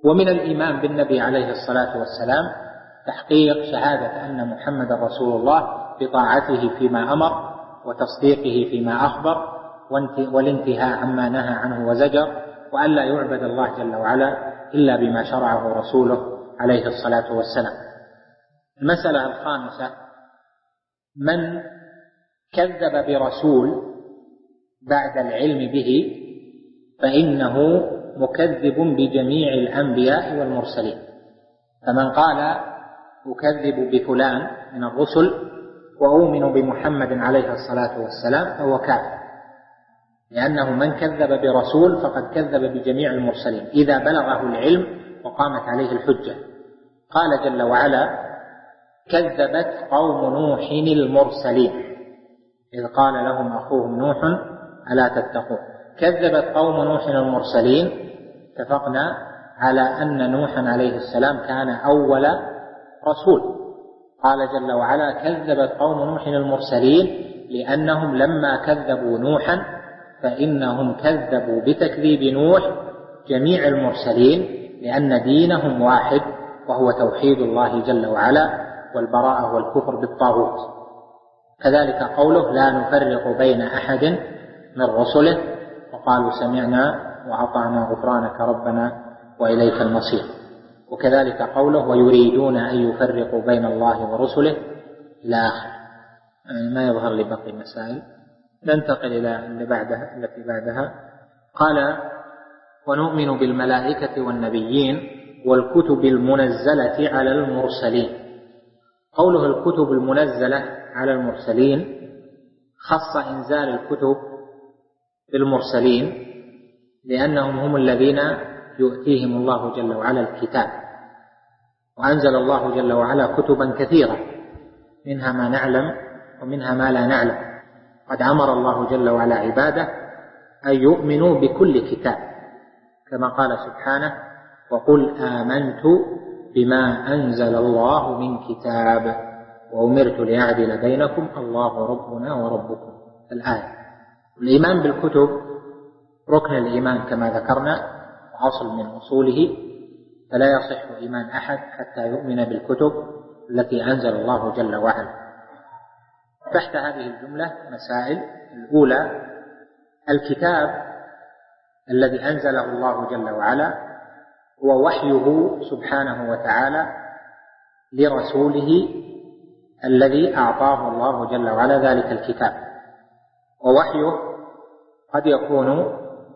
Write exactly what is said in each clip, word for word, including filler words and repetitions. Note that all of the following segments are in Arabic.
ومن الإيمان بالنبي عليه الصلاة والسلام تحقيق شهادة أن محمد رسول الله بطاعته فيما أمر وتصديقه فيما أخبر والانتهاء عما نهى عنه وزجر، وأن لا يعبد الله جل وعلا إلا بما شرعه رسوله عليه الصلاة والسلام. المسألة الخامسة: من كذب برسول بعد العلم به فإنه مكذب بجميع الأنبياء والمرسلين. فمن قال أكذب بفلان من الرسل وأؤمن بمحمد عليه الصلاة والسلام فهو كافر، لأنه من كذب برسول فقد كذب بجميع المرسلين إذا بلغه العلم وقامت عليه الحجة. قال جل وعلا: كذبت قوم نوح المرسلين إذ قال لهم أخوهم نوح ألا تتقون. كذبت قوم نوح المرسلين، اتفقنا على أن نوحا عليه السلام كان أول رسول. قال جل وعلا: كذبت قوم نوح المرسلين لأنهم لما كذبوا نوحا فإنهم كذبوا بتكذيب نوح جميع المرسلين، لأن دينهم واحد وهو توحيد الله جل وعلا والبراءة والكفر بالطاغوت. كذلك قوله: لا نفرق بين أحد من رسله وقالوا سمعنا وأطعنا غفرانك ربنا وإليك المصير. وكذلك قوله: ويريدون أن يفرقوا بين الله ورسله إلى آخر. ما يظهر لي بقي مسائل، ننتقل إلى اللي بعدها التي بعدها. قال: ونؤمن بالملائكة والنبيين والكتب المنزلة على المرسلين. قوله الكتب المنزلة على المرسلين خص إنزال الكتب بالمرسلين لأنهم هم الذين يؤتيهم الله جل وعلا الكتاب، وأنزل الله جل وعلا كتبا كثيرة منها ما نعلم ومنها ما لا نعلم. قد أمر الله جل وعلا عباده أن يؤمنوا بكل كتاب كما قال سبحانه: وقل آمنت بما أنزل الله من كتاب وأمرت لأعدل بينكم الله ربنا وربكم. الآية. الإيمان بالكتب ركن الإيمان كما ذكرنا وأصل من أصوله، فلا يصح إيمان أحد حتى يؤمن بالكتب التي أنزل الله جل وعلا. تحت هذه الجملة مسائل. الأولى: الكتاب الذي أنزله الله جل وعلا هو وحيه سبحانه وتعالى لرسوله الذي أعطاه الله جل وعلا ذلك الكتاب، ووحيه قد يكون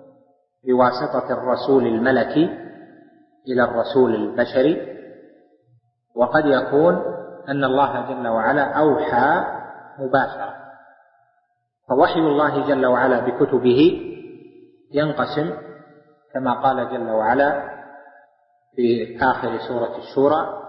بواسطة الرسول الملكي إلى الرسول البشري، وقد يكون أن الله جل وعلا أوحى مباشرة. فوحي الله جل وعلا بكتبه ينقسم كما قال جل وعلا في آخر سورة الشورى: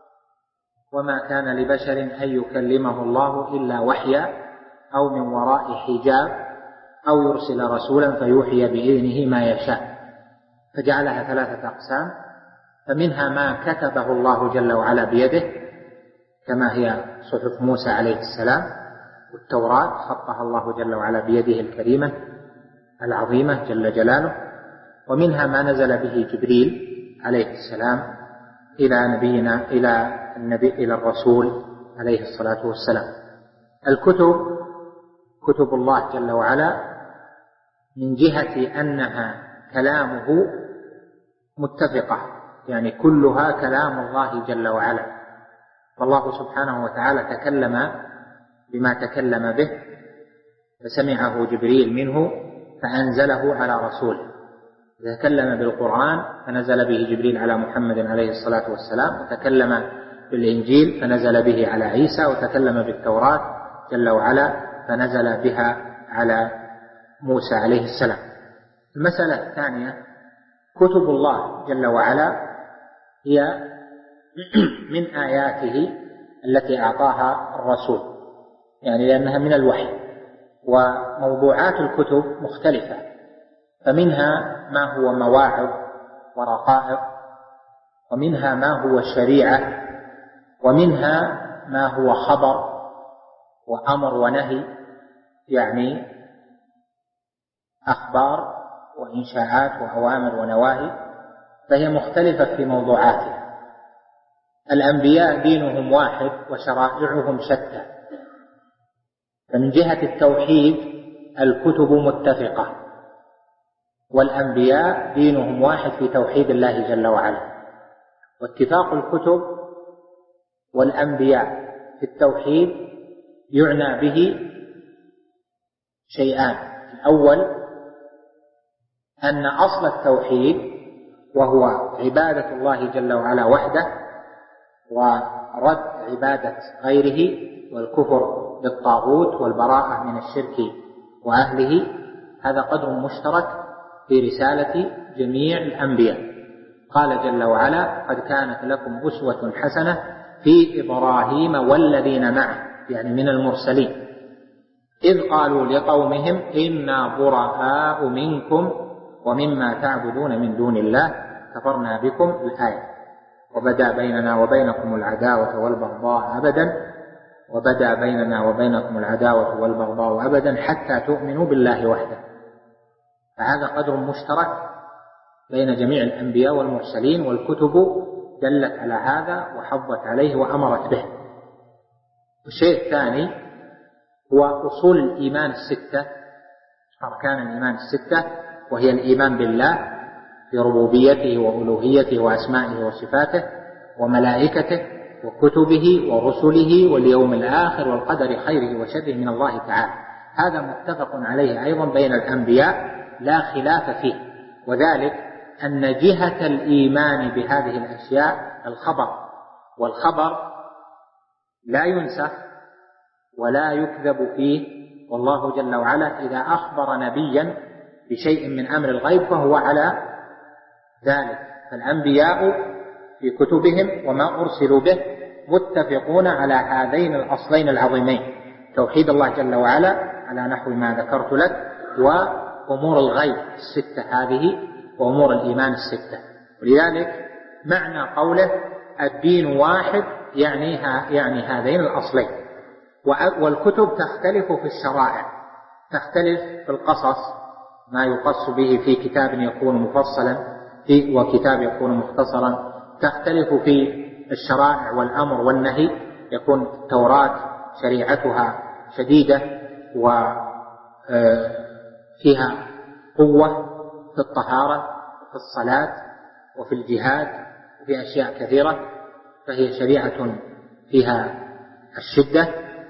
وما كان لبشر أن يكلمه الله إلا وحيا أو من وراء حجاب أو يرسل رسولا فيوحي بإذنه ما يشاء. فجعلها ثلاثة أقسام، فمنها ما كتبه الله جل وعلا بيده كما هي صحف موسى عليه السلام والتوراة خطها الله جل وعلا بيده الكريمة العظيمة جل جلاله، ومنها ما نزل به جبريل عليه السلام إلى نبينا إلى النبي إلى الرسول عليه الصلاة والسلام. الكتب كتب الله جل وعلا من جهة أنها كلامه متفقة، يعني كلها كلام الله جل وعلا، فالله سبحانه وتعالى تكلم بما تكلم به فسمعه جبريل منه فأنزله على رسوله، تكلم بالقرآن فنزل به جبريل على محمد عليه الصلاة والسلام، وتكلم بالإنجيل فنزل به على عيسى، وتكلم بالتوراة جل وعلا فنزل بها على موسى عليه السلام. المسألة الثانية: كتب الله جل وعلا هي من آياته التي أعطاها الرسول، يعني لأنها من الوحي، وموضوعات الكتب مختلفة، فمنها ما هو مواعظ ورقائق، ومنها ما هو شريعة، ومنها ما هو خبر وأمر ونهي، يعني أخبار وإنشاءات وأوامر ونواهي، فهي مختلفة في موضوعاتها. الأنبياء دينهم واحد وشرائعهم شتى، فمن جهة التوحيد الكتب متفقة، والأنبياء دينهم واحد في توحيد الله جل وعلا. واتفاق الكتب والأنبياء في التوحيد يعنى به شيئان: الأول أن أصل التوحيد وهو عبادة الله جل وعلا وحده، ورد عبادة غيره، والكفر بالطاغوت، والبراءة من الشرك وأهله، هذا قدر مشترك في رسالة جميع الأنبياء. قال جل وعلا: قد كانت لكم أسوة حسنة في إبراهيم والذين معه، يعني من المرسلين، إذ قالوا لقومهم إنا براء منكم ومما تعبدون من دون الله كفرنا بكم، الآية. وبدأ بيننا وبينكم العداوة والبغضاء أبدا وبدأ بيننا وبينكم العداوة والبغضاء أبدا حتى تؤمنوا بالله وحده. فهذا قدر مشترك بين جميع الأنبياء والمرسلين، والكتب دلت على هذا وحضت عليه وأمرت به. الشيء الثاني هو أصول الإيمان الستة، أركان الإيمان الستة، وهي الإيمان بالله في ربوبيته وألوهيته وأسمائه وصفاته وملائكته وكتبه ورسله واليوم الآخر والقدر خيره وشره من الله تعالى. هذا متفق عليه أيضا بين الأنبياء لا خلاف فيه، وذلك أن جهة الإيمان بهذه الأشياء الخبر، والخبر لا ينسخ ولا يكذب فيه، والله جل وعلا إذا أخبر نبيا بشيء من أمر الغيب فهو على ذلك. فالأنبياء في كتبهم وما أرسلوا به متفقون على هذين الأصلين العظيمين: توحيد الله جل وعلا على نحو ما ذكرت لك، وأمور الغيب الستة هذه، وأمور الإيمان الستة. ولذلك معنى قوله الدين واحد يعني, يعني هذين الأصلين. والكتب تختلف في الشرائع، تختلف في القصص، ما يقص به في كتاب يكون مفصلا في وكتاب يكون مختصرا، تختلف في الشرائع والأمر والنهي، يكون التوراة شريعتها شديدة وفيها قوة في الطهارة وفي الصلاة وفي الجهاد وفي أشياء كثيرة، فهي شريعة فيها الشدة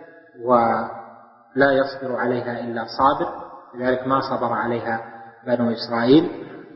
ولا يصبر عليها إلا صابر، لذلك ما صبر عليها بنو إسرائيل.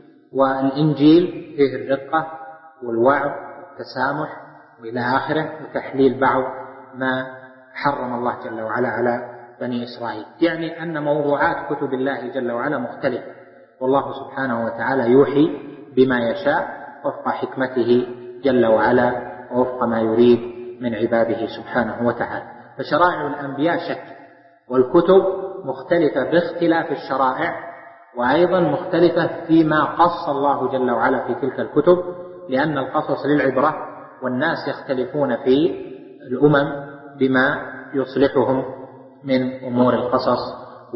والإنجيل فيه الرقة والوعظ والتسامح وإلى آخره، وتحليل بعض ما حرم الله جل وعلا على بني إسرائيل. يعني أن موضوعات كتب الله جل وعلا مختلفة، والله سبحانه وتعالى يوحي بما يشاء وفق حكمته جل وعلا ووفق ما يريد من عباده سبحانه وتعالى. فشرائع الأنبياء شتى، والكتب مختلفة باختلاف الشرائع، وأيضا مختلفة فيما قص الله جل وعلا في تلك الكتب، لأن القصص للعبرة، والناس يختلفون في الأمم بما يصلحهم من أمور القصص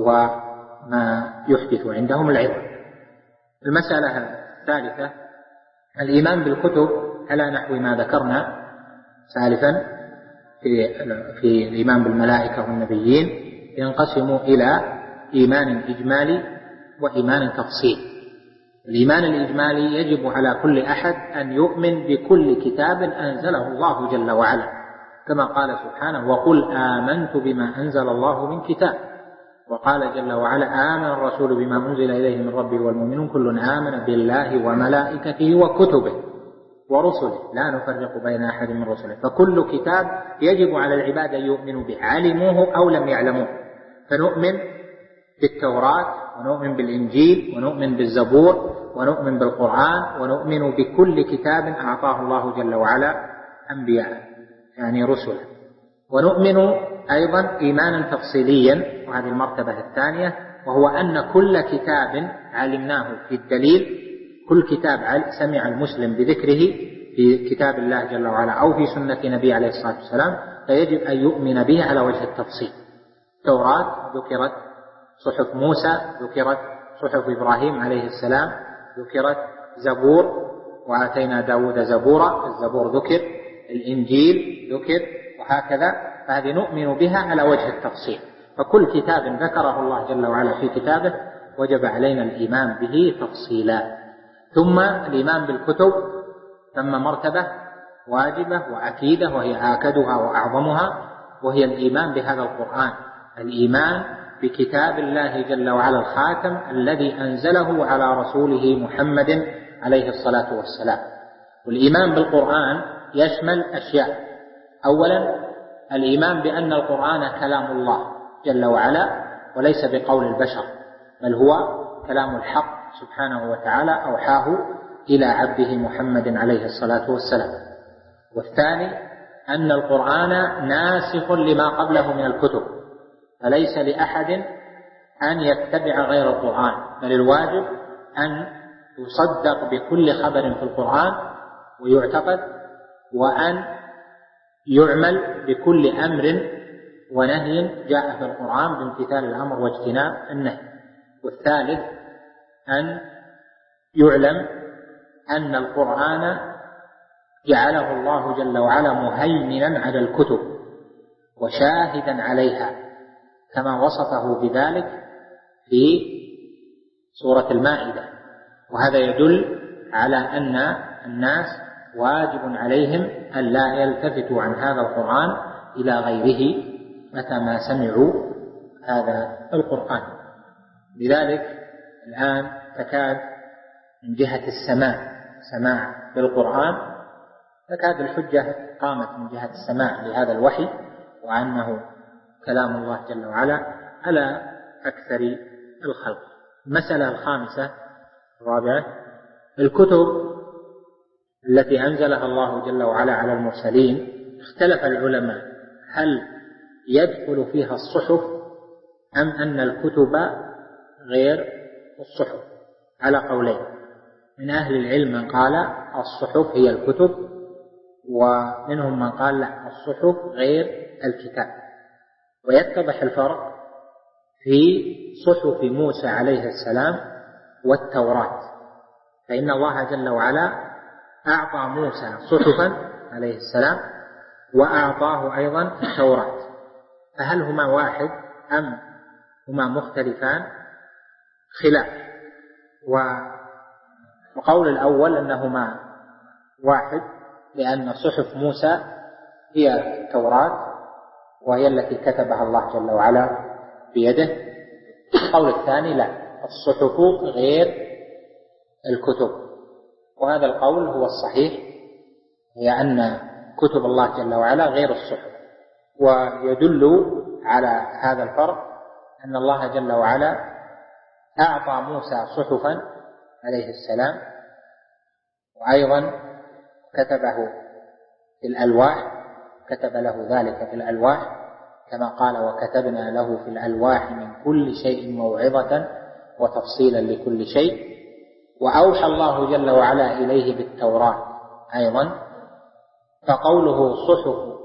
وما يحدث عندهم العبرة. المسألة الثالثة الإيمان بالكتب على نحو ما ذكرنا سالفا في, في الإيمان بالملائكة والنبيين، ينقسم إلى إيمان إجمالي وإيمان تفصيلي. الإيمان الإجمالي يجب على كل أحد أن يؤمن بكل كتاب أنزله الله جل وعلا، كما قال سبحانه: وقل آمنت بما أنزل الله من كتاب. وقال جل وعلا: آمن الرسول بما أنزل إليه من ربه والمؤمنون كل آمن بالله وملائكته وكتبه ورسله لا نفرق بين أحد من رسله. فكل كتاب يجب على العباد أن يؤمنوا به، علموه أو لم يعلموه. فنؤمن بالتوراة ونؤمن بالإنجيل ونؤمن بالزبور ونؤمن بالقرآن ونؤمن بكل كتاب أعطاه الله جل وعلا أنبياء يعني رسلا. ونؤمن أيضا إيمانا تفصيليا، وهذه المرتبة الثانية، وهو أن كل كتاب علمناه في الدليل، كل كتاب سمع المسلم بذكره في كتاب الله جل وعلا أو في سنة نبي عليه الصلاة والسلام، فيجب أن يؤمن به على وجه التفصيل. التوراة ذكرت، صحف موسى ذكرت، صحف إبراهيم عليه السلام ذكرت، زبور وآتينا داود زبورا، الزبور ذكر، الإنجيل ذكر، وهكذا. فهذه نؤمن بها على وجه التفصيل. فكل كتاب ذكره الله جل وعلا في كتابه وجب علينا الإيمان به تفصيلا. ثم الإيمان بالكتب ثم مرتبة واجبة وأكيدة، وهي آكدها وأعظمها، وهي الإيمان بهذا القرآن، الإيمان بكتاب الله جل وعلا الخاتم الذي أنزله على رسوله محمد عليه الصلاة والسلام. والإيمان بالقرآن يشمل أشياء: أولا الإيمان بأن القرآن كلام الله جل وعلا وليس بقول البشر، بل هو كلام الحق سبحانه وتعالى أوحاه إلى عبده محمد عليه الصلاة والسلام. والثاني أن القرآن ناسخ لما قبله من الكتب، فليس لأحد أن يتبع غير القرآن، بل الواجب أن يصدق بكل خبر في القرآن ويعتقد، وأن يعمل بكل أمر ونهي جاء في القرآن بامتثال الأمر واجتناب النهي. والثالث أن يعلم أن القرآن جعله الله جل وعلا مهيمنا على الكتب وشاهدا عليها، كما وصفه بذلك في سورة المائدة. وهذا يدل على أن الناس واجب عليهم أن لا يلتفتوا عن هذا القرآن إلى غيره متى ما سمعوا هذا القرآن. لذلك الآن تكاد من جهة السماع سماع بالقرآن تكاد الحجة قامت من جهة السماع لهذا الوحي وأنه كلام الله جل وعلا على أكثر الخلق. المسألة الخامسة الرابعة: الكتب التي أنزلها الله جل وعلا على المرسلين اختلف العلماء هل يدخل فيها الصحف أم أن الكتب غير الصحف، على قولين. من أهل العلم من قال الصحف هي الكتب، ومنهم من قال لا، الصحف غير الكتاب. ويتضح الفرق في صحف موسى عليه السلام والتوراة، فإن الله جل وعلا أعطى موسى صحفا عليه السلام وأعطاه أيضا التوراة، فهل هما واحد أم هما مختلفان؟ خلاف. وقول الأول أنهما واحد، لأن صحف موسى هي التوراة وهي التي كتبها الله جل وعلا بيده. القول الثاني لا، الصحف غير الكتب، وهذا القول هو الصحيح، هي أن كتب الله جل وعلا غير الصحف. ويدل على هذا الفرق أن الله جل وعلا أعطى موسى صحفا عليه السلام، وأيضا كتبه في الألواح، كتب له ذلك في الألواح كما قال: وكتبنا له في الألواح من كل شيء موعظة وتفصيلا لكل شيء. وأوحى الله جل وعلا إليه بالتوراة أيضا، فقوله صحف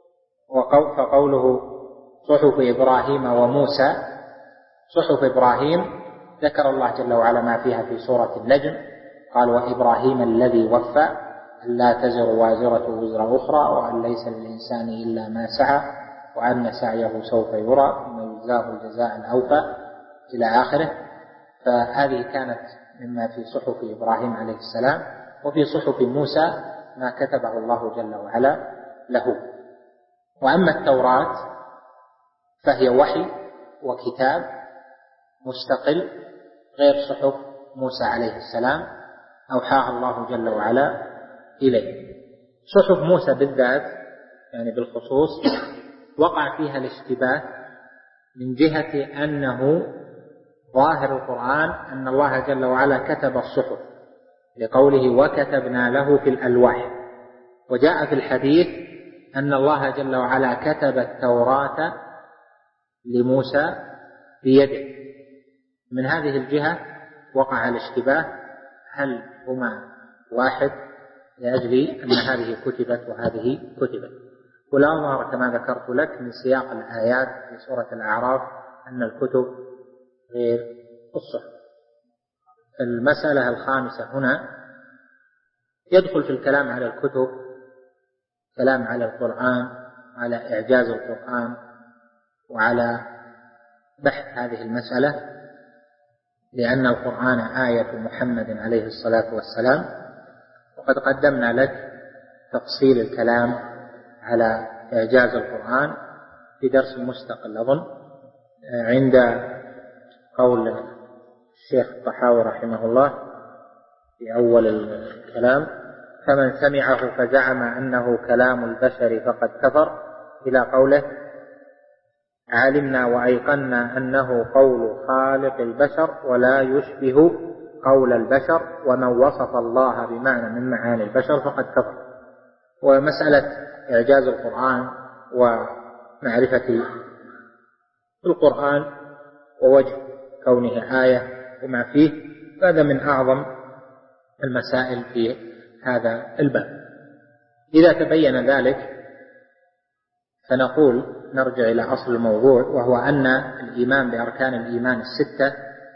فقوله صحف إبراهيم وموسى، صحف إبراهيم ذكر الله جل وعلا ما فيها في سورة النجم، قال: وإبراهيم الذي وفى ألا تزر وازرة وزر أخرى وأن ليس للإنسان إلا ما سعى وأن سعيه سوف يرى ثم يجزاه الجزاء الأوفى إلى آخره. فهذه كانت مما في صحف إبراهيم عليه السلام. وفي صحف موسى ما كتبه الله جل وعلا له. وأما التوراة فهي وحي وكتاب مستقل غير صحف موسى عليه السلام، أوحاها الله جل وعلا إليه. صحف موسى بالذات يعني بالخصوص وقع فيها الاشتباه من جهة أنه ظاهر القرآن أن الله جل وعلا كتب الصحف لقوله: وكتبنا له في الألواح. وجاء في الحديث أن الله جل وعلا كتب التوراة لموسى بيده. من هذه الجهة وقع الاشتباه هل هما واحد، لأجل أن هذه كتبت وهذه كتبت. والأمر كما ذكرت لك من سياق الآيات في سورة الأعراف أن الكتب غير الصحف. المسألة الخامسة هنا يدخل في الكلام على الكتب، كلام على القرآن وعلى إعجاز القرآن وعلى بحث هذه المسألة، لأن القرآن آية محمد عليه الصلاة والسلام. وقد قدمنا لك تفصيل الكلام على إعجاز القرآن في درس مستقل أظن، عند قول الشيخ الطحاوي رحمه الله في أول الكلام: فمن سمعه فزعم أنه كلام البشر فقد كفر، إلى قوله: علمنا وأيقنا أنه قول خالق البشر ولا يشبه قول البشر، ومن وصف الله بمعنى من معاني البشر فقد كفر. ومسألة إعجاز القرآن ومعرفة القرآن ووجه كونه آية وما فيه، هذا من أعظم المسائل في هذا الباب. إذا تبين ذلك فنقول نرجع إلى أصل الموضوع، وهو أن الإيمان بأركان الإيمان الستة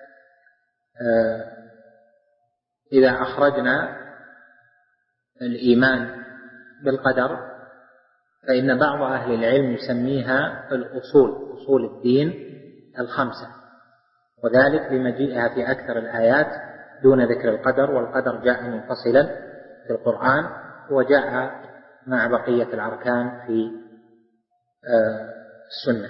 إذا أخرجنا الإيمان بالقدر فإن بعض أهل العلم يسميها الأصول، أصول الدين الخمسة، وذلك بمجيئها في أكثر الآيات دون ذكر القدر، والقدر جاء منفصلا في القرآن وجاء مع بقية الأركان في السنة.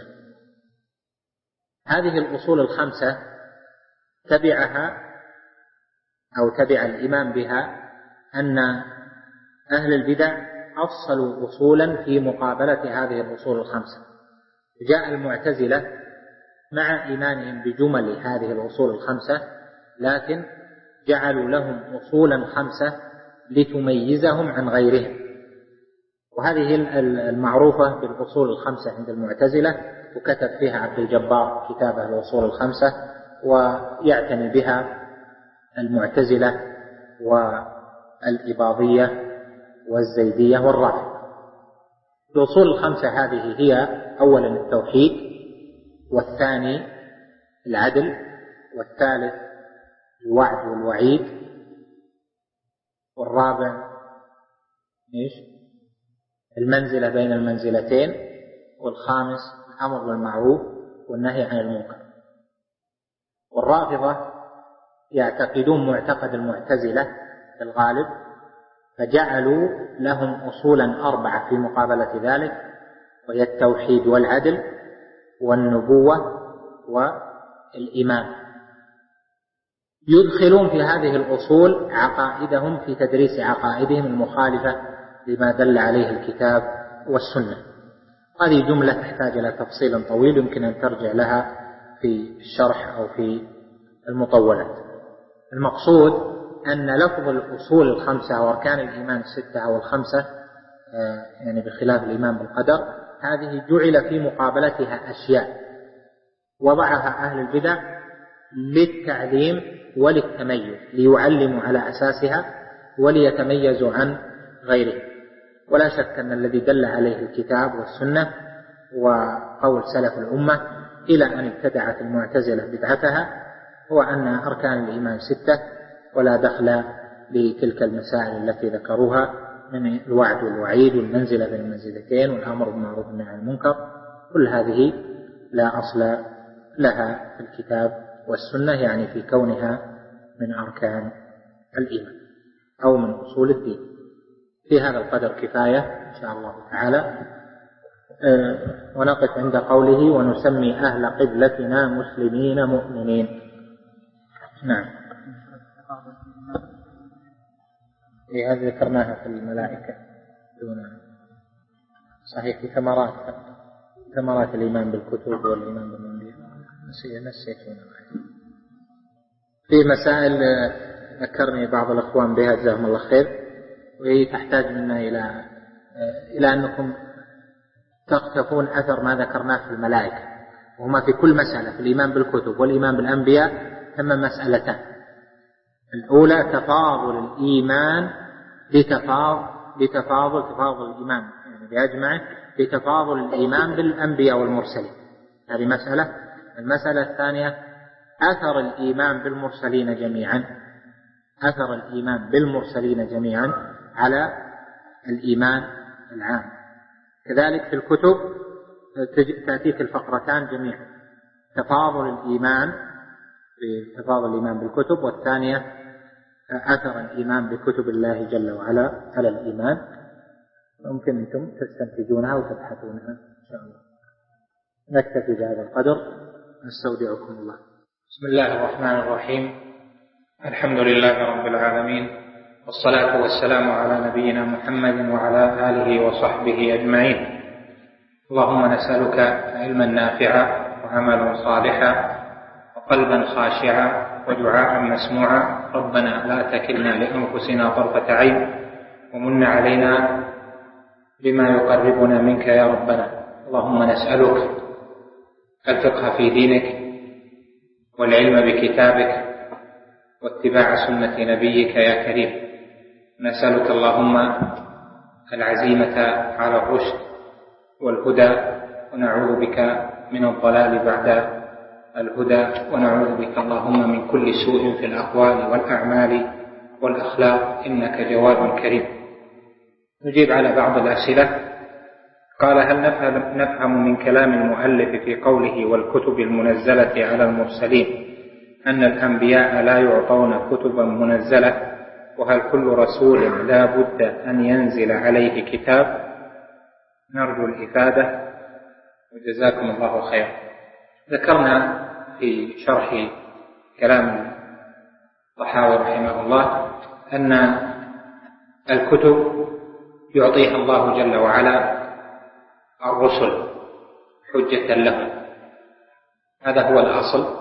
هذه الأصول الخمسة تبعها أو تبع الإيمان بها أن أهل البدع أفصلوا أصولا في مقابلة هذه الأصول الخمسة. جاء المعتزلة مع إيمانهم بجمل هذه الأصول الخمسة، لكن جعلوا لهم أصولا خمسة لتميزهم عن غيرهم، وهذه المعروفة بالأصول الخمسة عند المعتزلة، وكتب فيها عبد الجبار كتابه الأصول الخمسة، ويعتني بها المعتزلة والإباضية والزيدية والرافضة. الأصول الخمسة هذه هي: أولا التوحيد، والثاني العدل، والثالث الوعد والوعيد، والرابع إيش؟ المنزلة بين المنزلتين، والخامس الأمر بالمعروف والنهي عن المنكر. والرافضة يعتقدون معتقد المعتزلة في الغالب، فجعلوا لهم أصولا أربعة في مقابلة ذلك، وهي التوحيد والعدل والنبوة والإيمان. يدخلون في هذه الأصول عقائدهم في تدريس عقائدهم المخالفة لما دل عليه الكتاب والسنة. هذه جملة تحتاج إلى تفصيل طويل يمكن أن ترجع لها في الشرح أو في المطولات. المقصود أن لفظ الأصول الخمسة وأركان الإيمان الستة أو الخمسة، يعني بخلاف الإيمان بالقدر، هذه جعل في مقابلتها أشياء وضعها أهل البدع للتعليم وللتميز، ليعلموا على أساسها وليتميزوا عن غيره. ولا شك أن الذي دل عليه الكتاب والسنة وقول سلف الأمة إلى أن ابتدعت المعتزلة بدعتها هو أن أركان الإيمان ستة، ولا دخل لتلك المسائل التي ذكروها من الوعد والوعيد والمنزلة بين المنزلتين والأمر بالمعروف والنهي عن المنكر. كل هذه لا أصل لها في الكتاب والسنة، يعني في كونها من أركان الإيمان أو من أصول الدين. في هذا القدر كفاية إن شاء الله تعالى، أه ونقف عند قوله: ونسمي أهل قبلتنا مسلمين مؤمنين. نعم، إيه هذه ذكرناها في الملائكة دون صحيح، في ثمرات ثمرات الإيمان بالكتب والإيمان بالأنبياء، نسيت. في مسائل ذكرني بعض الأخوان بها جزاهم الله خير، وهي تحتاج منا إلى إلى أنكم تقتفون أثر ما ذكرناه في الملائكة، وهما في كل مسألة في الإيمان بالكتب والإيمان بالأنبياء ثم مسألتان. الأولى تفاضل الإيمان بتفاضل بتفاضل تفاضل الإيمان يعني بأجمعه بتفاضل الإيمان بالأنبياء والمرسلين، هذه مسألة. المسألة الثانية أثر الإيمان بالمرسلين جميعا، أثر الإيمان بالمرسلين جميعا على الإيمان العام. كذلك في الكتب تأتيك الفقرتان جميعا، تفاضل الإيمان بتفاضل الإيمان بالكتب، والثانية أثر الإيمان بكتب الله جل وعلا على الإيمان. ممكن أنتم تستنتجونها وتبحثونها إن شاء الله. نكتفي بهذا القدر، نستودعكم الله. بسم الله الرحمن الرحيم، الحمد لله رب العالمين، والصلاة والسلام على نبينا محمد وعلى آله وصحبه أجمعين. اللهم نسألك علما نافعا وعملا صالحا وقلبا خاشعا ودعاء مسموعا. ربنا لا تكلنا لأنفسنا طرفة عين، ومن علينا بما يقربنا منك يا ربنا. اللهم نسألك الفقه في دينك والعلم بكتابك واتباع سنة نبيك يا كريم. نسألك اللهم العزيمة على الرشد والهدى، ونعوذ بك من الضلال بعد الهدى، ونعوذ بك اللهم من كل سوء في الأقوال والأعمال والأخلاق، إنك جواد كريم. نجيب على بعض الأسئلة. قال: هل نفهم, نفهم من كلام المؤلف في قوله والكتب المنزلة على المرسلين أن الأنبياء لا يعطون كتبا منزلة؟ وهل كل رسول لا بد أن ينزل عليه كتاب؟ نرجو الإفادة وجزاكم الله خيرا. ذكرنا في شرح كلام الطحاوي رحمه الله أن الكتب يعطيها الله جل وعلا الرسل حجة لهم، هذا هو الأصل،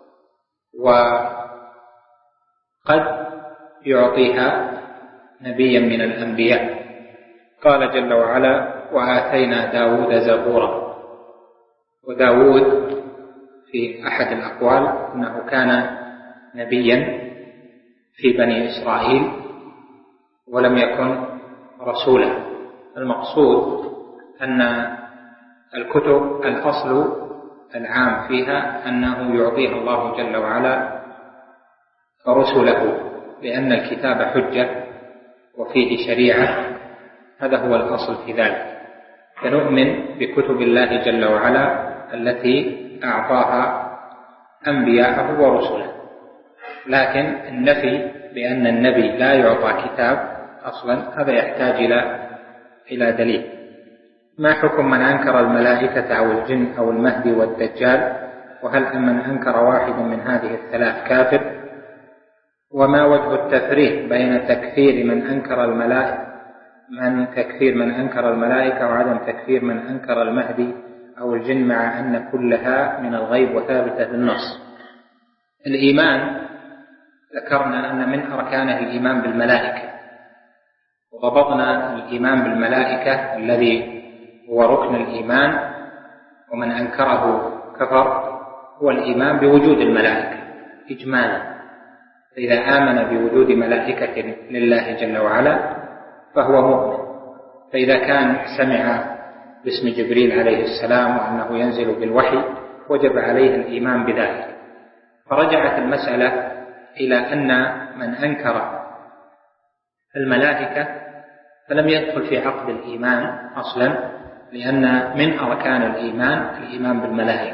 وقد يعطيها نبيا من الأنبياء. قال جل وعلا: وآتينا داود زبورا. وداود في أحد الأقوال أنه كان نبيا في بني إسرائيل ولم يكن رسولا. المقصود أن الكتب الأصل العام فيها أنه يعطيها الله جل وعلا رسله، لأن الكتاب حجة وفيه شريعة، هذا هو الأصل في ذلك. فنؤمن بكتب الله جل وعلا التي أعطاها أنبياءه ورسله. لكن النفي بأن النبي لا يعطى كتاب أصلا هذا يحتاج إلى إلى دليل. ما حكم من أنكر الملائكة أو الجن أو المهدي والدجال؟ وهل من أنكر واحدا من هذه الثلاث كافر؟ وما وجه التفريق بين تكفير من أنكر الملائكة من تكفير من أنكر الملائكة وعدم تكفير من أنكر المهدي أو الجن، مع أن كلها من الغيب وثابتة بالنص؟ الإيمان ذكرنا أن من أركانه الإيمان بالملائكة، وضبطنا الإيمان بالملائكة الذي هو ركن الإيمان، ومن أنكره كفر، هو الإيمان بوجود الملائكة إجمالا. فإذا آمن بوجود ملائكة لله جل وعلا فهو مؤمن. فإذا كان سمع باسم جبريل عليه السلام وأنه ينزل بالوحي وجب عليه الإيمان بذلك. فرجعت المسألة إلى أن من أنكر الملائكة فلم يدخل في عقد الإيمان أصلا، لأن من أركان الإيمان الإيمان بالملائكة.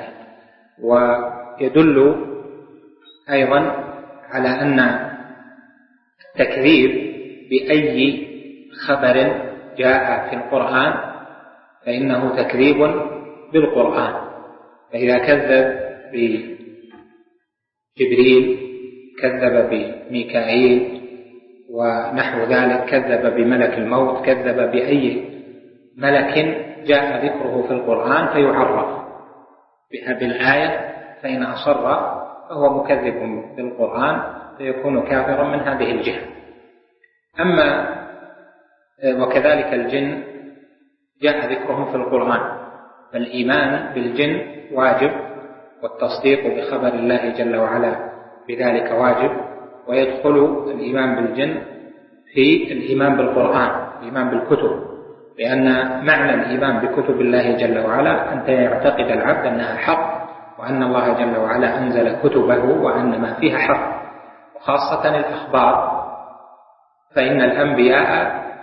ويدل أيضا على أن التكذيب بأي خبر جاء في القرآن فإنه تكذيب بالقرآن. فإذا كذب بجبريل كذب بميكائيل ونحو ذلك، كذب بملك الموت، كذب بأي ملك جاء ذكره في القرآن فيعرف بها بالآية، فإن أصر فهو مكذب بالقرآن فيكون كافرا من هذه الجهة. أما وكذلك الجن جاء ذكرهم في القرآن، فالإيمان بالجن واجب، والتصديق بخبر الله جل وعلا بذلك واجب. ويدخل الإيمان بالجن في الإيمان بالقرآن، الإيمان بالكتب، لأن معنى الإيمان بكتب الله جل وعلا أن يعتقد العبد أنها حق، وأن الله جل وعلا أنزل كتبه وأن ما فيها حق. وخاصة الأخبار، فإن الأنبياء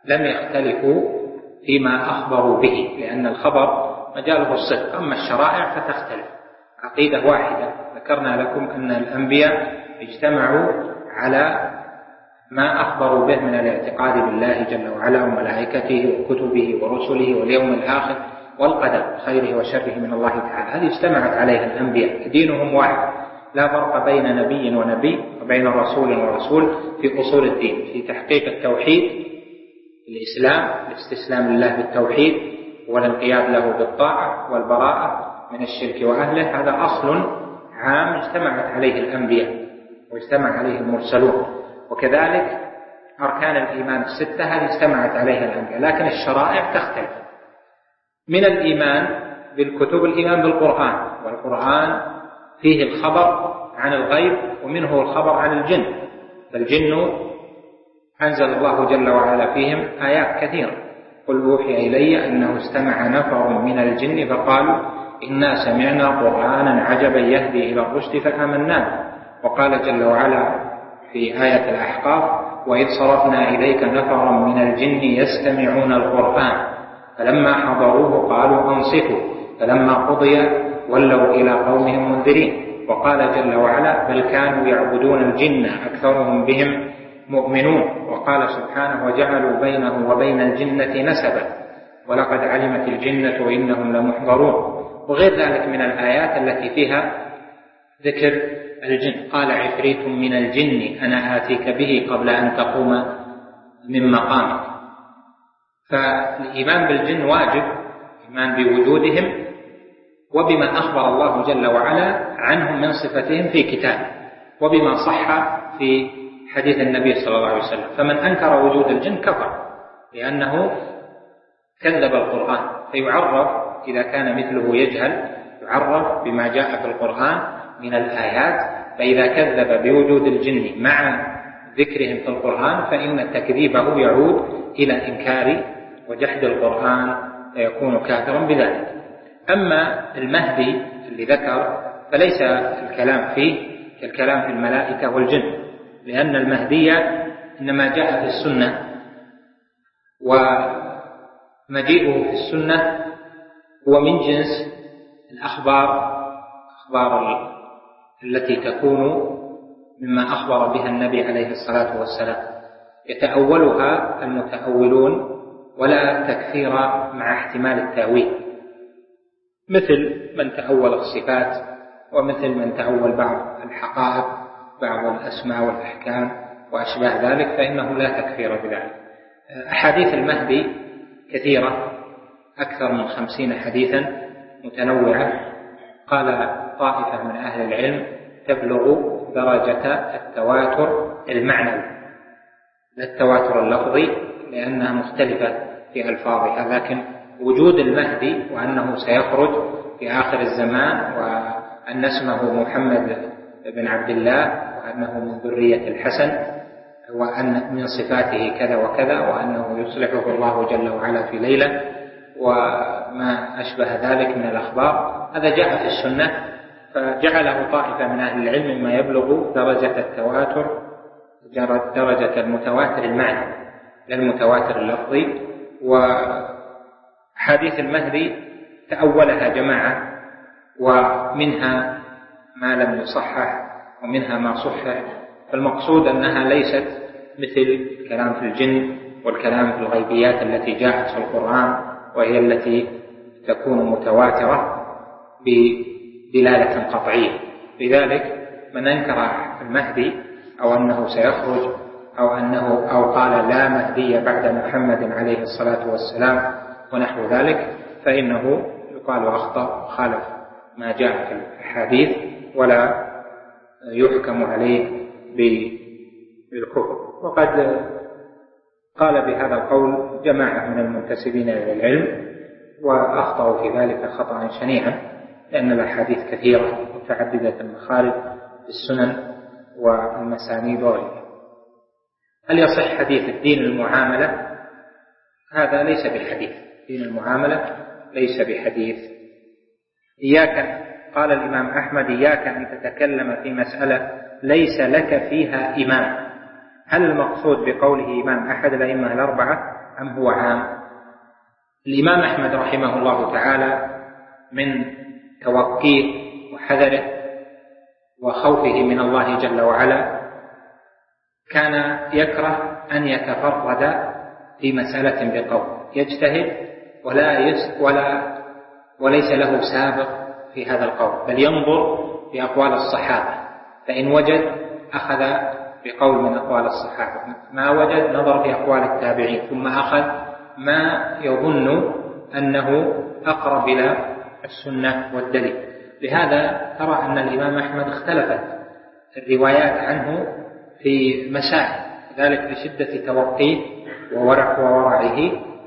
لم يختلفوا فيما أخبروا به، لأن الخبر مجاله الصدق، أما الشرائع فتختلف. عقيدة واحدة ذكرنا لكم أن الأنبياء اجتمعوا على ما أخبروا به من الاعتقاد بالله جل وعلا وملائكته وكتبه ورسله واليوم الآخر والقدر خيره وشره من الله تعالى. هذه اجتمعت عليها الأنبياء، دينهم واحد، لا فرق بين نبي ونبي وبين رسول ورسول في أصول الدين، في تحقيق التوحيد، الإسلام، الاستسلام لله بالتوحيد والانقياد له بالطاعة والبراءة من الشرك وأهله. هذا أصل عام اجتمعت عليه الأنبياء واجتمع عليه المرسلون. وكذلك أركان الإيمان الستة هذه اجتمعت عليها الأنبياء، لكن الشرائع تختلف. من الإيمان بالكتب الإيمان بالقرآن، والقرآن فيه الخبر عن الغيب ومنه الخبر عن الجن، فالجن أنزل الله جل وعلا فيهم آيات كثيرة. قل أوحي إلي أنه استمع نفر من الجن فقالوا إنا سمعنا قرآنا عجبا يهدي إلى الرشد فآمنا. وقال جل وعلا في آية الأحقاف وإذ صرفنا إليك نفرا من الجن يستمعون القرآن فلما حضروه قالوا أنصتوا فلما قضي ولوا إلى قومهم منذرين. وقال جل وعلا بل كانوا يعبدون الجن أكثرهم بهم مؤمنون. وقال سبحانه وجعلوا بينه وبين الجنة نسبا ولقد علمت الجنة وإنهم لمحضرون. وغير ذلك من الآيات التي فيها ذكر الجن. قال عفريت من الجن أنا آتيك به قبل أن تقوم من مقامك. فالإيمان بالجن واجب، إيمان بوجودهم وبما أخبر الله جل وعلا عنهم من صفتهم في كتابه وبما صح في حديث النبي صلى الله عليه وسلم. فمن أنكر وجود الجن كفر، لأنه كذب القرآن، فيعرف إذا كان مثله يجهل يعرف بما جاء في القرآن من الآيات. فإذا كذب بوجود الجن مع ذكرهم في القرآن فإن تكذيبه يعود إلى إنكار وجحد القرآن فيكون كافرا بذلك. أما المهدي اللي ذكر فليس الكلام فيه كالكلام في الملائكة والجن، لأن المهدي إنما جاء في السنة، ومجيئه في السنة هو من جنس الأخبار أخبار التي تكون مما أخبر بها النبي عليه الصلاة والسلام، يتأولها المتأولون ولا تكثير مع احتمال التأويل، مثل من تأول الصفات ومثل من تأول بعض الحقائق بعض الأسماء والأحكام وأشباه ذلك، فإنه لا تكثير بذلك. أحاديث المهدي كثيرة، أكثر من خمسين حديثا متنوعة. قال طائفة من أهل العلم تبلغ درجة التواتر المعنوي، لا التواتر اللفظي لأنها مختلفة في ألفاظها، لكن وجود المهدي وأنه سيخرج في آخر الزمان وأن اسمه محمد بن عبد الله وأنه من ذرية الحسن وأن من صفاته كذا وكذا وأنه يصلحه الله جل وعلا في ليلة وما أشبه ذلك من الأخبار، هذا جاء في السنة، فجعله طائفة من أهل العلم مما يبلغ درجة التواتر درجة المتواتر المعنى للمتواتر اللفظي. وحديث المهدي تأولها جماعة، ومنها ما لم يصحح ومنها ما صحح، فالمقصود أنها ليست مثل الكلام في الجن والكلام في الغيبيات التي جاءت في القرآن، وهي التي تكون متواترة بدلالة قطعية. لذلك من أنكر المهدي أو أنه سيخرج أو أنه أو قال لا مهدي بعد محمد عليه الصلاة والسلام ونحو ذلك فإنه يقال أخطأ خالف ما جاء في الحديث ولا يحكم عليه بالكفر. وقد قال بهذا القول جماعة من المنتسبين إلى العلم وأخطأوا في ذلك خطأ شنيعا، لأن الأحاديث كثيرة متعددة المخارج في السنن والمسانيد وغيرها. هل يصح حديث الدين المعاملة؟ هذا ليس بحديث، دين المعاملة ليس بحديث. إياك قال الإمام أحمد إياك أن تتكلم في مسألة ليس لك فيها إمام هل المقصود بقوله إمام أحد الأئمة الأربعة أم هو عام؟ الإمام أحمد رحمه الله تعالى من توقيه وحذره وخوفه من الله جل وعلا كان يكره أن يتفرد في مسألة بقول، يجتهد ولا يس ولا وليس له سابق في هذا القول، بل ينظر في أقوال الصحابة، فإن وجد أخذ بقول من أقوال الصحابة، ما وجد نظر في أقوال التابعين، ثم أخذ ما يظن أنه أقرب إلى السنة والدليل. لهذا ترى أن الإمام أحمد اختلفت الروايات عنه في مسائل، ذلك لشدة توقيه وورع وورعه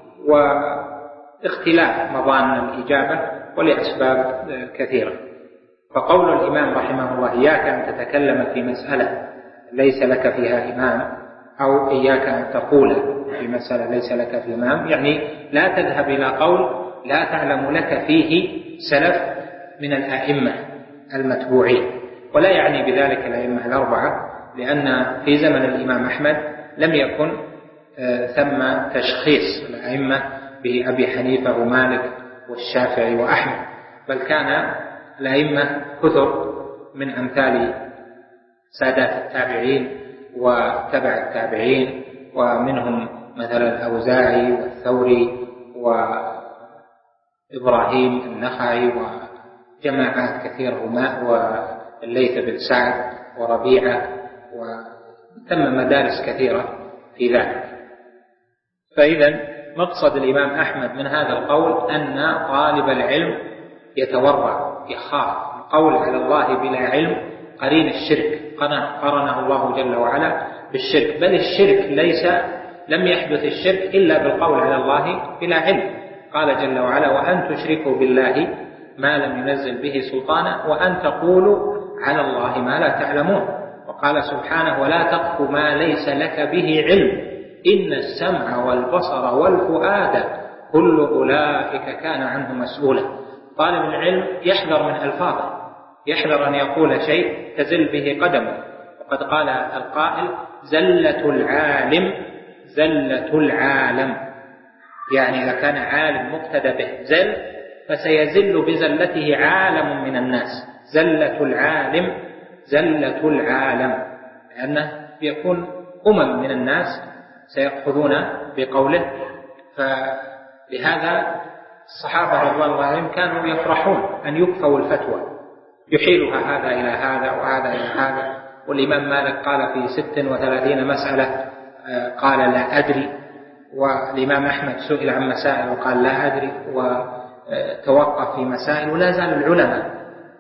واختلاف مظان الإجابة ولأسباب كثيرة. فقول الإمام رحمه الله إياك أن تتكلم في مسألة ليس لك فيها إمام، أو إياك أن تقول في مسألة ليس لك في إمام، يعني لا تذهب إلى قول لا تعلم لك فيه سلف من الأئمة المتبوعين، ولا يعني بذلك الأئمة الأربعة، لأن في زمن الإمام أحمد لم يكن ثم تشخيص الأئمة بأبي حنيفة ومالك والشافعي وأحمد، بل كان الأئمة كثر من أمثال سادات التابعين وتبع التابعين، ومنهم مثلا الأوزاعي والثوري وإبراهيم النخعي وجماعات كثيرة والليث بن سعد وربيعة، وتم مدارس كثيرة في ذلك. فإذا مقصد الإمام أحمد من هذا القول أن طالب العلم يتورع، يخاف القول على الله بلا علم قرين الشرك، قرنه الله جل وعلا بالشرك، بل الشرك ليس لم يحدث الشرك إلا بالقول على الله بلا علم. قال جل وعلا وأن تشركوا بالله ما لم ينزل به سلطانا وأن تقولوا على الله ما لا تعلمون. وقال سبحانه ولا تقف ما ليس لك به علم إن السمع والبصر والفؤاد كل أولئك كان عنه مسؤولا. طالب العلم يحذر من ألفاظه، يحذر أن يقول شيء تزل به قدمه. وقد قال القائل زلة العالم زلة العالم، يعني إذا كان عالم مقتدى به زل فسيزل بزلته عالم من الناس. زلة العالم زلة العالم، لأنه يكون أمم من الناس سيأخذون بقوله. فلهذا الصحابة رضوان الله عليهم كانوا يفرحون أن يكفوا الفتوى، يحيلها هذا إلى هذا وهذا إلى هذا. والإمام مالك قال في ست وثلاثين مسألة قال لا أدري، والإمام أحمد سئل عن مسائل وقال لا أدري، وتوقف في مسائل. ولا زال العلماء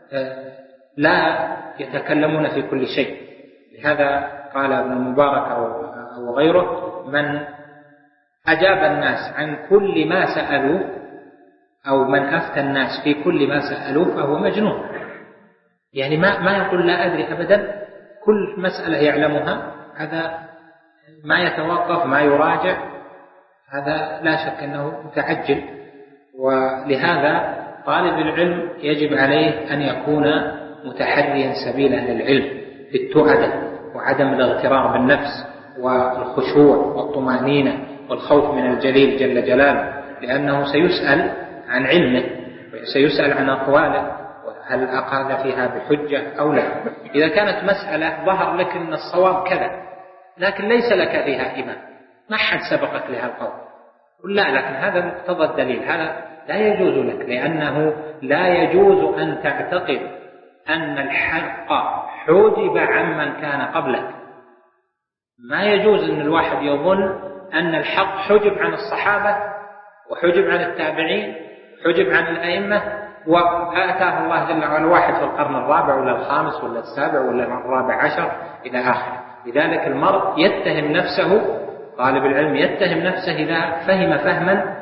لا يتكلمون في كل شيء. لهذا قال ابن المبارك أو غيره من أجاب الناس عن كل ما سألوا أو من أفتى الناس في كل ما سألوا فهو مجنون. يعني ما ما يقول لا أدري أبدا، كل مسألة يعلمها، هذا ما يتوقف ما يراجع، هذا لا شك أنه متعجل. ولهذا طالب العلم يجب عليه أن يكون متحريا سبيلا للعلم في التؤدة وعدم الاغترار بالنفس والخشوع والطمأنينة والخوف من الجليل جل جلاله، لأنه سيسأل عن علمه وسيسأل عن أقواله هل أخذ فيها بحجة أو لا. إذا كانت مسألة ظهر لك أن الصواب كذا لكن ليس لك فيها إمام، ما حد سبقك لها القول، قل لا، لكن هذا مقتضى الدليل، هذا لا يجوز لك، لأنه لا يجوز أن تعتقد أن الحق حجب عمن كان قبلك. ما يجوز أن الواحد يظن أن الحق حجب عن الصحابة وحجب عن التابعين حجب عن الأئمة، وآتاه الله جل وعلا واحد في القرن الرابع ولا الخامس ولا السابع ولا الرابع عشر إلى آخره. لذلك المرء يتهم نفسه، طالب العلم يتهم نفسه إذا فهم فهما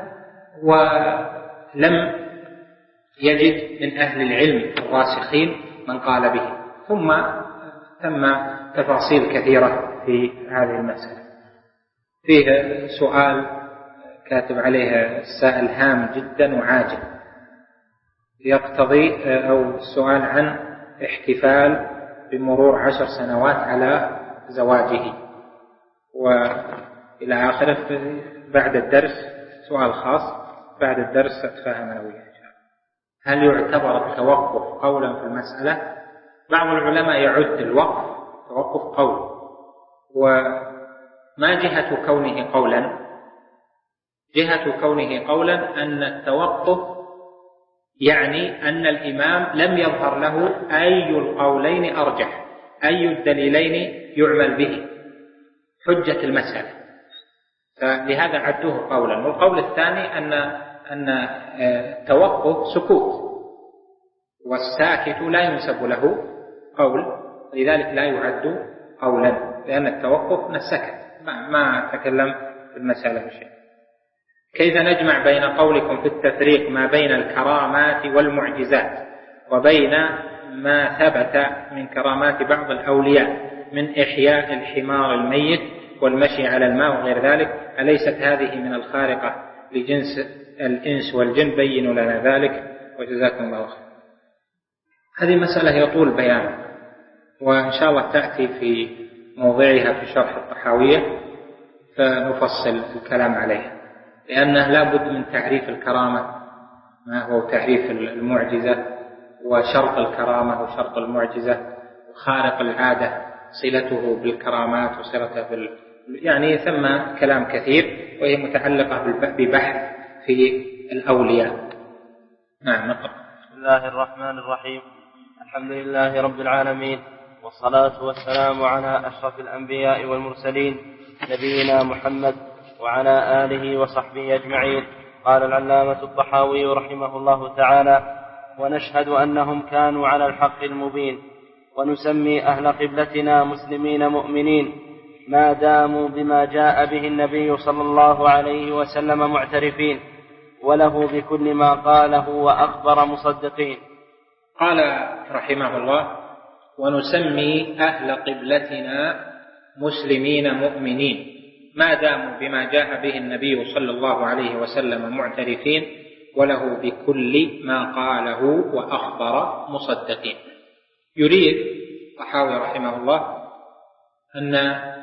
ولم يجد من أهل العلم الراسخين من قال به. ثم ثم تفاصيل كثيرة في هذه المسألة. فيه سؤال كاتب عليه السائل هام جدا وعاجل، يقتضي أو السؤال عن احتفال بمرور عشر سنوات على زواجه، وإلى آخره. بعد الدرس سؤال خاص بعد الدرس أتفاهم أنا وياه إن شاء الله. هل يعتبر التوقف قولا في المسألة؟ بعض العلماء يعد الوقف توقف قول. وما جهة كونه قولا؟ جهة كونه قولا أن التوقف يعني أن الإمام لم يظهر له أي القولين أرجح، أي الدليلين يعمل به حجة المسألة، فلهذا عدوه قولا. والقول الثاني أن أن التوقف سكوت، والساكت لا ينسب له قول، لذلك لا يعد قولا، لأن التوقف من السكت، ما, ما تكلم في المسألة بشيء. كيف نجمع بين قولكم في التفريق ما بين الكرامات والمعجزات وبين ما ثبت من كرامات بعض الأولياء من إحياء الحمار الميت والمشي على الماء وغير ذلك؟ أليست هذه من الخارقة لجنس الإنس والجن؟ بينوا لنا ذلك وجزاكم الله خير. هذه مسألة يطول بيانها، وإن شاء الله تأتي في موضعها في شرح الطحاوية فنفصل الكلام عليها، لأنه لا بد من تعريف الكرامة ما هو تعريف المعجزة، وشرط الكرامة وشرط المعجزة، وخارق العادة صلته بالكرامات وصلته بال... يعني ثم كلام كثير، وهي متعلقة ببحث في الأولياء. نعم نقرأ. بسم الله الرحمن الرحيم. الحمد لله رب العالمين، والصلاة والسلام على أشرف الأنبياء والمرسلين نبينا محمد وعلى آله وصحبه أجمعين. قال العلامة الطحاوي رحمه الله تعالى: ونشهد أنهم كانوا على الحق المبين، ونسمي أهل قبلتنا مسلمين مؤمنين ما داموا بما جاء به النبي صلى الله عليه وسلم معترفين، وله بكل ما قاله وأخبر مصدقين. قال رحمه الله: ونسمي أهل قبلتنا مسلمين مؤمنين ما داموا بما جاء به النبي صلى الله عليه وسلم معترفين، وله بكل ما قاله وأخبر مصدقين. يريد الطحاوي رحمه الله أن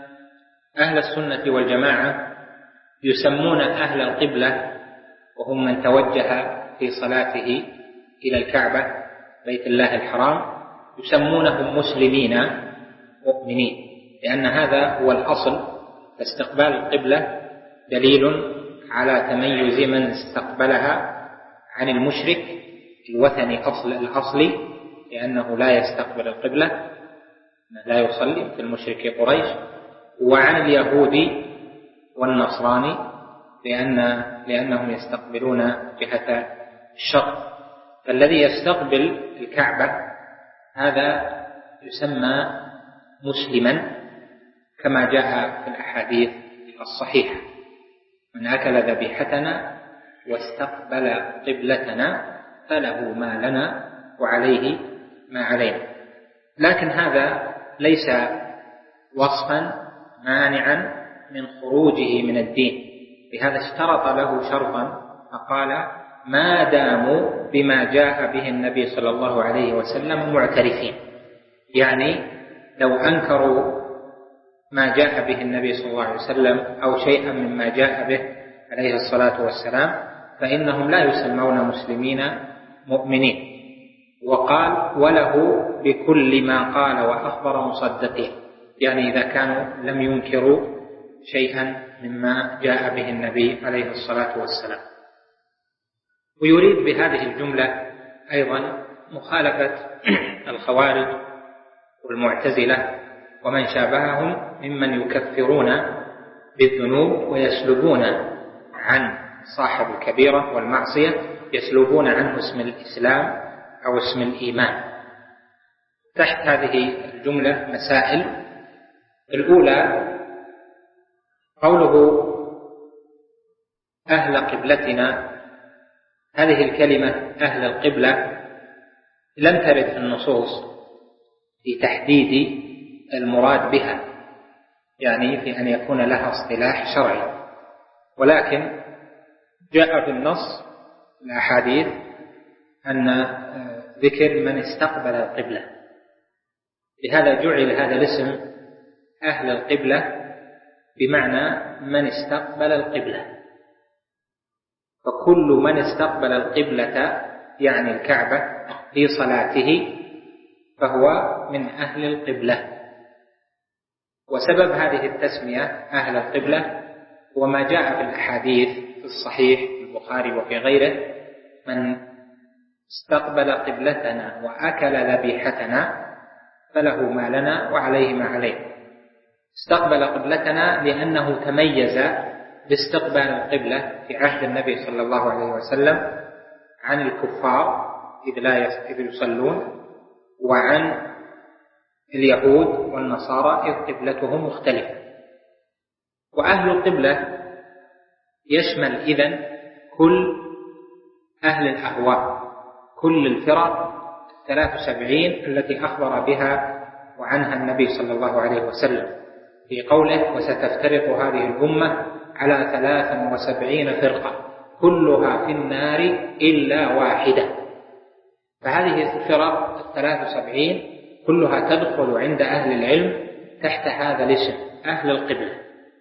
أهل السنة والجماعة يسمون أهل القبلة، وهم من توجه في صلاته إلى الكعبة بيت الله الحرام، يسمونهم مسلمين مؤمنين، لأن هذا هو الأصل. فاستقبال القبلة دليل على تميز من استقبلها عن المشرك الوثني أصل الأصلي، لأنه لا يستقبل القبلة، لا يصلي في المشرك قريش، وعن اليهودي والنصراني لأن لأنهم يستقبلون جهة الشرق. فالذي يستقبل الكعبة هذا يسمى مسلما، كما جاء في الأحاديث الصحيحة: من أكل ذبيحتنا واستقبل قبلتنا فله ما لنا وعليه ما علينا. لكن هذا ليس وصفا مانعا من خروجه من الدين، لهذا اشترط له شرطا فقال: ما داموا بما جاء به النبي صلى الله عليه وسلم معترفين. يعني لو أنكروا ما جاء به النبي صلى الله عليه وسلم أو شيئا مما جاء به عليه الصلاة والسلام فإنهم لا يسمون مسلمين مؤمنين. وقال: وله بكل ما قال وأخبر مصدقين، يعني إذا كانوا لم ينكروا شيئا مما جاء به النبي عليه الصلاة والسلام. ويريد بهذه الجملة أيضا مخالفة الخوارج والمعتزلة ومن شابههم ممن يكفرون بالذنوب ويسلبون عن صاحب الكبيرة والمعصية، يسلبون عنه اسم الإسلام أو اسم الإيمان. تحت هذه الجملة مسائل. الأولى قوله أهل قبلتنا، هذه الكلمة أهل القبلة لم ترد في النصوص في تحديد المراد بها، يعني في أن يكون لها اصطلاح شرعي، ولكن جاء في النص الأحاديث أن ذكر من استقبل القبلة، لهذا جعل هذا الاسم أهل القبلة بمعنى من استقبل القبلة، فكل من استقبل القبلة يعني الكعبة في صلاته فهو من أهل القبلة. وسبب هذه التسمية أهل القبلة وما جاء في الأحاديث في الصحيح في البخاري وفي غيره: من استقبل قبلتنا وأكل ذبيحتنا فله ما لنا وعليه ما عليه. استقبل قبلتنا لأنه تميز باستقبال القبلة في عهد النبي صلى الله عليه وسلم عن الكفار إذ لا إذ يصلون، وعن اليهود والنصارى إذ قبلتهم مختلفة. وأهل القبلة يشمل إذن كل أهل الأهواء، كل الفرق الثلاث وسبعين التي أخبر بها وعنها النبي صلى الله عليه وسلم في قوله: وستفترق هذه الأمة على ثلاث وسبعين فرقة كلها في النار إلا واحدة. فهذه الفرق الثلاث وسبعين كلها تدخل عند أهل العلم تحت هذا الاسم أهل القبلة.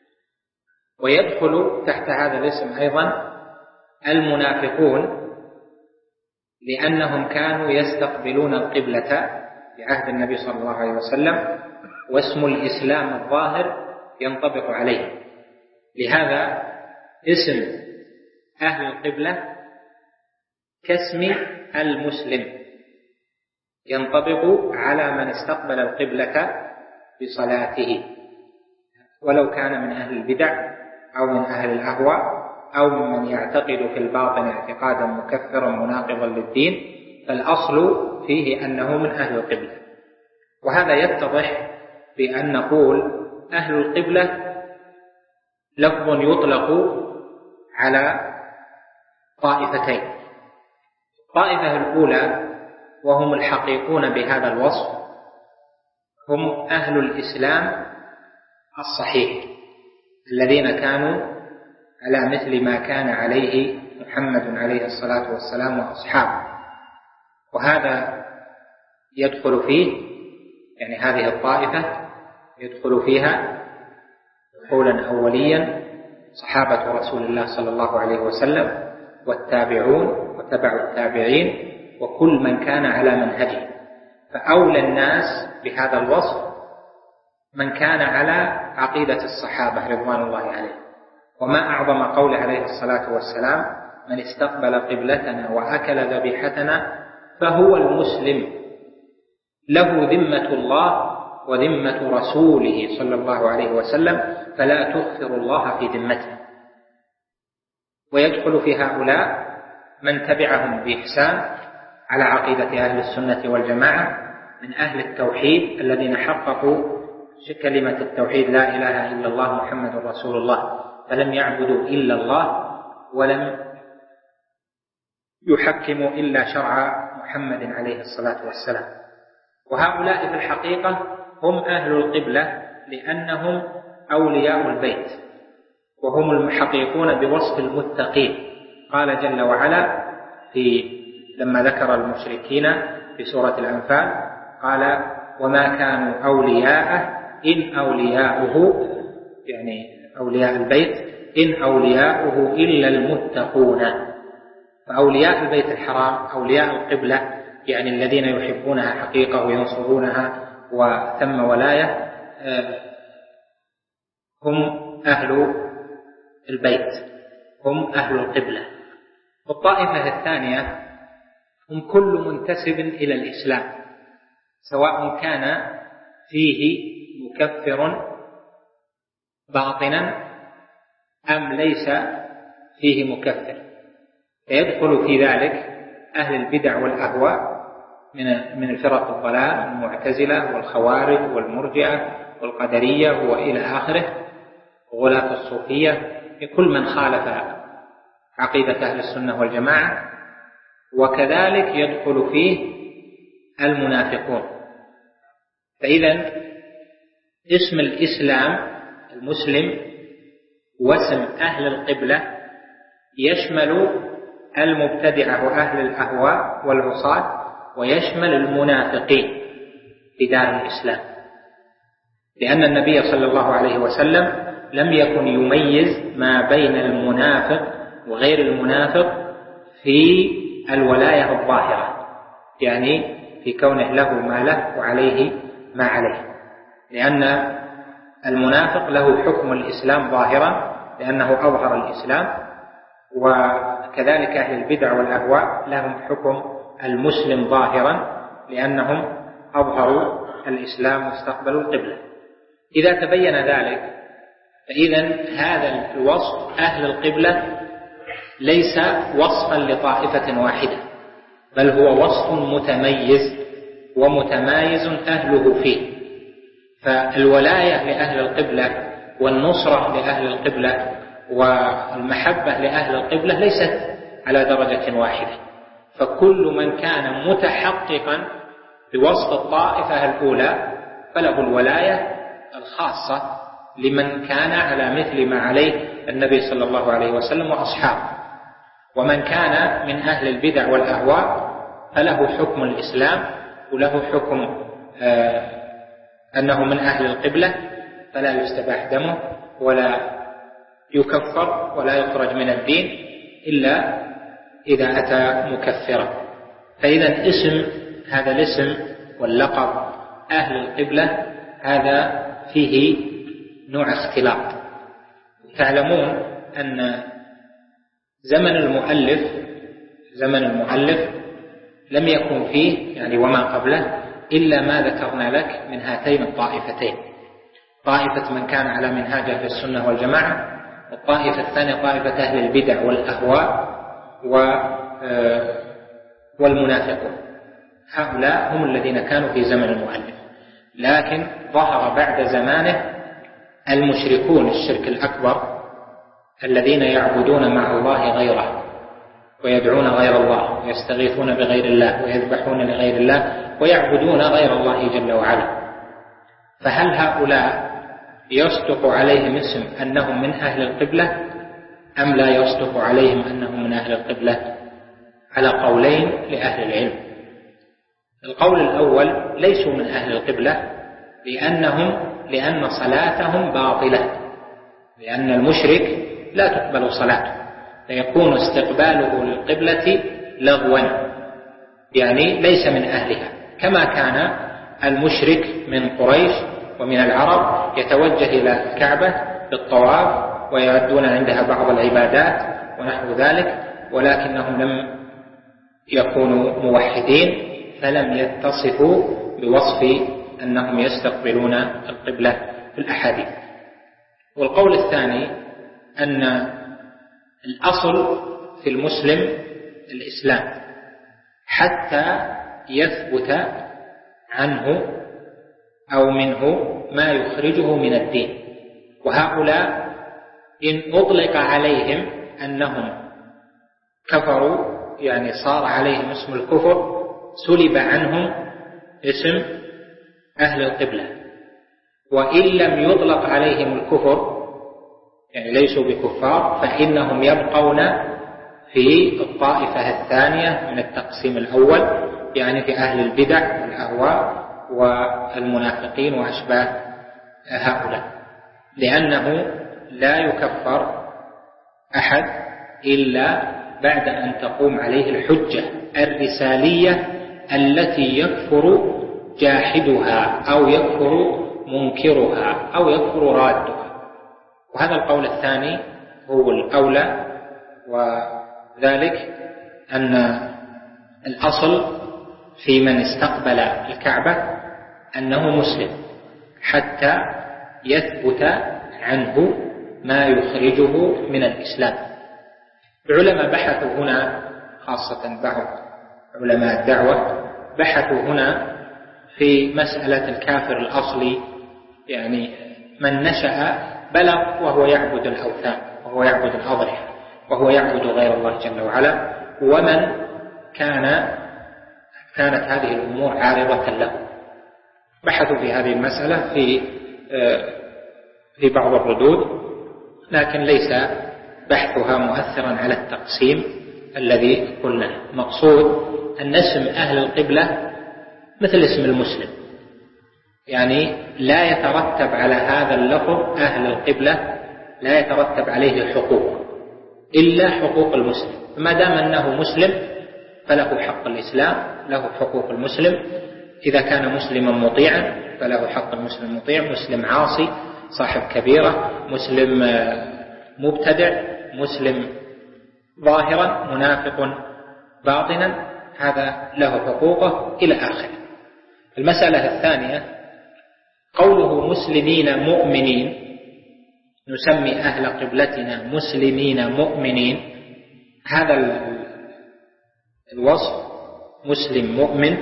ويدخل تحت هذا الاسم أيضا المنافقون، لأنهم كانوا يستقبلون القبلة في عهد النبي صلى الله عليه وسلم، واسم الإسلام الظاهر ينطبق عليه. لهذا اسم أهل القبلة كاسم المسلم، ينطبق على من استقبل القبلة بصلاته، ولو كان من أهل البدع أو من أهل الأهواء أو ممن يعتقد في الباطن اعتقادا مكفرا مناقضا للدين، فالأصل فيه أنه من أهل القبلة. وهذا يتضح بأن نقول أهل القبلة لفظ يطلق على طائفتين: الطائفة الأولى وهم الحقيقون بهذا الوصف هم أهل الإسلام الصحيح الذين كانوا على مثل ما كان عليه محمد عليه الصلاة والسلام وأصحابه. وهذا يدخل فيه، يعني هذه الطائفة يدخل فيها دخولا أوليا صحابة رسول الله صلى الله عليه وسلم والتابعون وتبع التابعين وكل من كان على منهجه. فأولى الناس بهذا الوصف من كان على عقيدة الصحابة رضوان الله عليه. وما أعظم قول عليه الصلاة والسلام: من استقبل قبلتنا وأكل ذبيحتنا فهو المسلم له ذمة الله وذمة رسوله صلى الله عليه وسلم فلا تخفر الله في ذمته. ويدخل في هؤلاء من تبعهم بإحسان على عقيدة أهل السنة والجماعة من أهل التوحيد الذين حققوا كلمة التوحيد: لا إله إلا الله محمد رسول الله، فلم يعبدوا إلا الله ولم يحكموا إلا شرع محمد عليه الصلاة والسلام. وهؤلاء في الحقيقة هم أهل القبلة لأنهم أولياء البيت، وهم المحققون بوصف المتقين. قال جل وعلا في لما ذكر المشركين في سورة الأنفال قال: وما كانوا أولياءه إن أولياؤه، يعني أولياء البيت، إن أولياؤه إلا المتقون. فأولياء البيت الحرام أولياء القبلة، يعني الذين يحبونها حقيقة وينصرونها وثم ولاية، هم أهل البيت، هم أهل القبلة. والطائفة الثانية هم كل منتسب إلى الإسلام، سواء كان فيه مكفر باطنا أم ليس فيه مكفر. فيدخل في ذلك أهل البدع والأهواء من من الفرق الضلال، المعتزلة والخوارج والمرجئة والقدرية وإلى آخره، وغلاة الصوفية، كل من خالف عقيدة أهل السنة والجماعة. وكذلك يدخل فيه المنافقون. فإذا اسم الإسلام المسلم واسم أهل القبلة يشمل المبتدعة وأهل الأهواء والعصاة، ويشمل المنافقين في دار الإسلام، لأن النبي صلى الله عليه وسلم لم يكن يميز ما بين المنافق وغير المنافق في الولاية الظاهرة، يعني في كونه له ما له وعليه ما عليه، لأن المنافق له حكم الإسلام ظاهرا لأنه أظهر الإسلام، وكذلك أهل البدع والأهواء لهم حكم المسلم ظاهرا لأنهم أظهروا الإسلام واستقبلوا القبلة. إذا تبين ذلك فإذن هذا الوصف أهل القبلة ليس وصفا لطائفة واحدة، بل هو وصف متميز ومتمايز أهله فيه. فالولاية لأهل القبلة والنصرة لأهل القبلة والمحبة لأهل القبلة ليست على درجة واحدة، فكل من كان متحققا بوصف الطائفة الأولى فله الولاية الخاصة لمن كان على مثل ما عليه النبي صلى الله عليه وسلم وأصحابه، ومن كان من أهل البدع والأهواء فله حكم الإسلام وله حكم آه أنه من أهل القبلة، فلا يستباح دمه ولا يكفر ولا يخرج من الدين إلا إذا أتى مكفرا. فإذا اسم هذا الاسم واللقب أهل القبلة هذا فيه نوع اختلاط. تعلمون أن زمن المؤلف زمن المؤلف لم يكن فيه يعني وما قبله إلا ما ذكرنا لك من هاتين الطائفتين، طائفة من كان على منهاج أهل السنة والجماعة، والطائفة الثانية طائفة أهل البدع والأهواء والمنافقون. هؤلاء هم الذين كانوا في زمن المؤلف، لكن ظهر بعد زمانه المشركون الشرك الأكبر الذين يعبدون مع الله غيره ويدعون غير الله ويستغيثون بغير الله ويذبحون لغير الله ويعبدون غير الله جل وعلا. فهل هؤلاء يصدق عليهم اسم أنهم من أهل القبلة أم لا يصدق عليهم أنهم من أهل القبلة؟ على قولين لأهل العلم. القول الأول ليسوا من أهل القبلة لأنهم لأن صلاتهم باطلة، لأن المشرك لا تقبل صلاته فيكون استقباله للقبلة لغوا، يعني ليس من أهلها، كما كان المشرك من قريش ومن العرب يتوجه إلى الكعبة بالطواف ويؤدون عندها بعض العبادات ونحو ذلك، ولكنهم لم يكونوا موحدين فلم يتصفوا بوصف أنهم يستقبلون القبلة في الأحاديث. والقول الثاني أن الأصل في المسلم الإسلام حتى يثبت عنه أو منه ما يخرجه من الدين، وهؤلاء إن أطلق عليهم أنهم كفروا يعني صار عليهم اسم الكفر سلب عنهم اسم أهل القبلة، وإن لم يطلق عليهم الكفر يعني ليسوا بكفار فإنهم يبقون في الطائفة الثانية من التقسيم الأول، يعني في أهل البدع والأهواء والمنافقين وأشباه هؤلاء، لأنه لا يكفر أحد إلا بعد أن تقوم عليه الحجة الرسالية التي يكفر جاحدها أو يكفر منكرها أو يكفر رادها. وهذا القول الثاني هو الأولى، وذلك أن الأصل في من استقبل الكعبة أنه مسلم حتى يثبت عنه ما يخرجه من الإسلام. العلماء بحثوا هنا، خاصة بعض علماء الدعوة بحثوا هنا في مسألة الكافر الأصلي، يعني من نشأ بلغ وهو يعبد الأوثان وهو يعبد الأضرحة وهو يعبد غير الله جل وعلا، ومن كان كانت هذه الأمور عارضة له. بحثوا في هذه المسألة في في بعض الردود، لكن ليس بحثها مؤثرا على التقسيم الذي قلناه. مقصود أن اسم أهل القبلة مثل اسم المسلم، يعني لا يترتب على هذا اللفظ أهل القبلة لا يترتب عليه حقوق إلا حقوق المسلم. ما دام أنه مسلم فله حق الإسلام، له حقوق المسلم. إذا كان مسلما مطيعا فله حق المسلم المطيع، مسلم عاصي صاحب كبيرة، مسلم مبتدع، مسلم ظاهرا، منافق باطنا، هذا له حقوقه إلى آخره. المسألة الثانية قوله مسلمين مؤمنين، نسمي أهل قبلتنا مسلمين مؤمنين، هذا الوصف مسلم مؤمن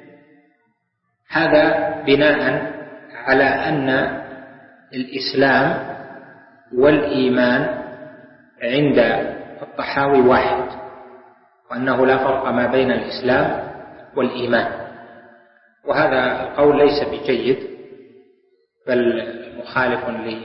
هذا بناء على أن الإسلام والإيمان عند الطحاوي واحد، وأنه لا فرق ما بين الإسلام والإيمان، وهذا القول ليس بجيد بل مخالف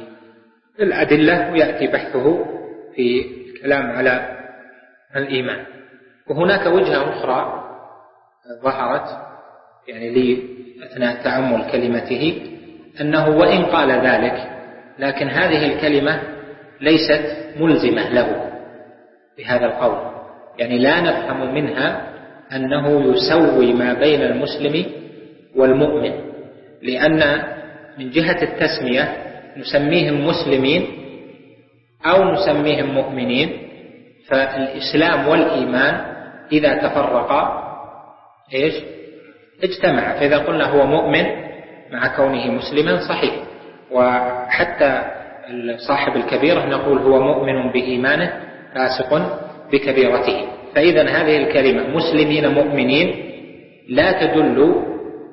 للأدلة، ويأتي بحثه في الكلام على الإيمان. وهناك وجهة أخرى ظهرت يعني لي أثناء تأمل كلمته، أنه وإن قال ذلك لكن هذه الكلمة ليست ملزمة له بهذا القول، يعني لا نفهم منها أنه يسوي ما بين المسلم والمؤمن، لأن من جهة التسمية نسميهم مسلمين أو نسميهم مؤمنين، فالإسلام والإيمان إذا تفرقا إيش اجتمع، فإذا قلنا هو مؤمن مع كونه مسلما صحيح، وحتى صاحب الكبيرة نقول هو مؤمن بإيمانه فاسق بكبيرته. فإذا هذه الكلمة مسلمين مؤمنين لا تدل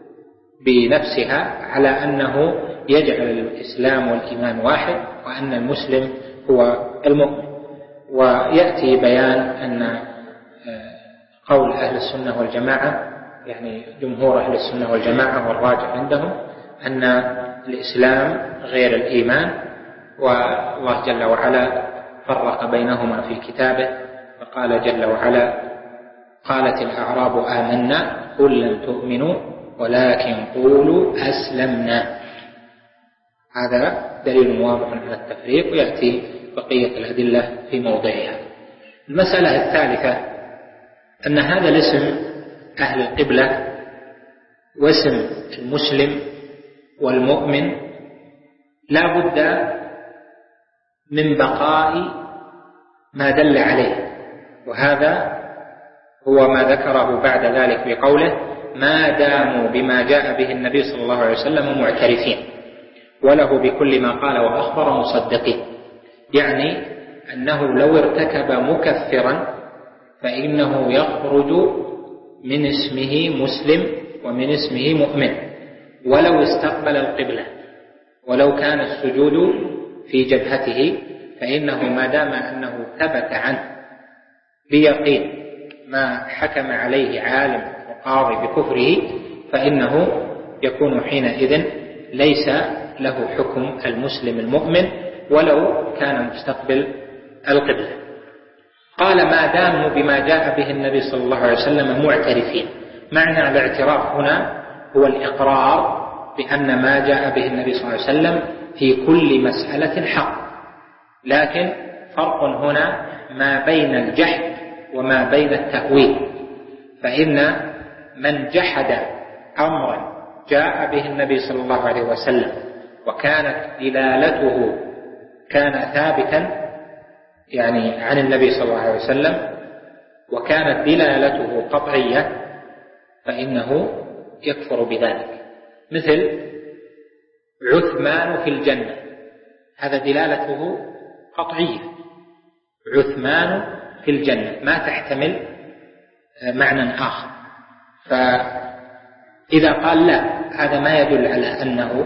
بنفسها على أنه يجعل الإسلام والإيمان واحد وأن المسلم هو المؤمن. ويأتي بيان أن قول أهل السنة والجماعة، يعني جمهور أهل السنة والجماعة والراجح عندهم، أن الإسلام غير الإيمان، والله جل وعلا فرق بينهما في كتابه، فقال جل وعلا قالت الأعراب آمنا قل لم تؤمنوا ولكن قولوا أسلمنا. هذا دليل واضح على التفريق، ويأتي بقية الأدلة في موضعها. المسألة الثالثة أن هذا الاسم أهل القبلة واسم المسلم والمؤمن لا بد من بقاء ما دل عليه، وهذا هو ما ذكره بعد ذلك بقوله ما داموا بما جاء به النبي صلى الله عليه وسلم معترفين وله بكل ما قال وأخبر مصدقين، يعني أنه لو ارتكب مكفرا فإنه يخرج من اسمه مسلم ومن اسمه مؤمن ولو استقبل القبلة، ولو كان السجود في جبهته، فإنه ما دام أنه ثبت عنه بيقين ما حكم عليه عالم وقاضي بكفره، فإنه يكون حينئذ ليس له حكم المسلم المؤمن ولو كان مستقبل القبلة. قال ما داموا بما جاء به النبي صلى الله عليه وسلم معترفين. معنى الاعتراف هنا هو الإقرار بأن ما جاء به النبي صلى الله عليه وسلم في كل مسألة حق، لكن فرق هنا ما بين الجحد وما بين التأويل. فإن من جحد أمرا جاء به النبي صلى الله عليه وسلم وكانت دلالته كان ثابتا يعني عن النبي صلى الله عليه وسلم وكانت دلالته قطعية، فإنه يكفر بذلك. مثل عثمان في الجنة، هذا دلالته قطعية، عثمان في الجنة ما تحتمل معنى آخر. فإذا قال لا، هذا ما يدل على أنه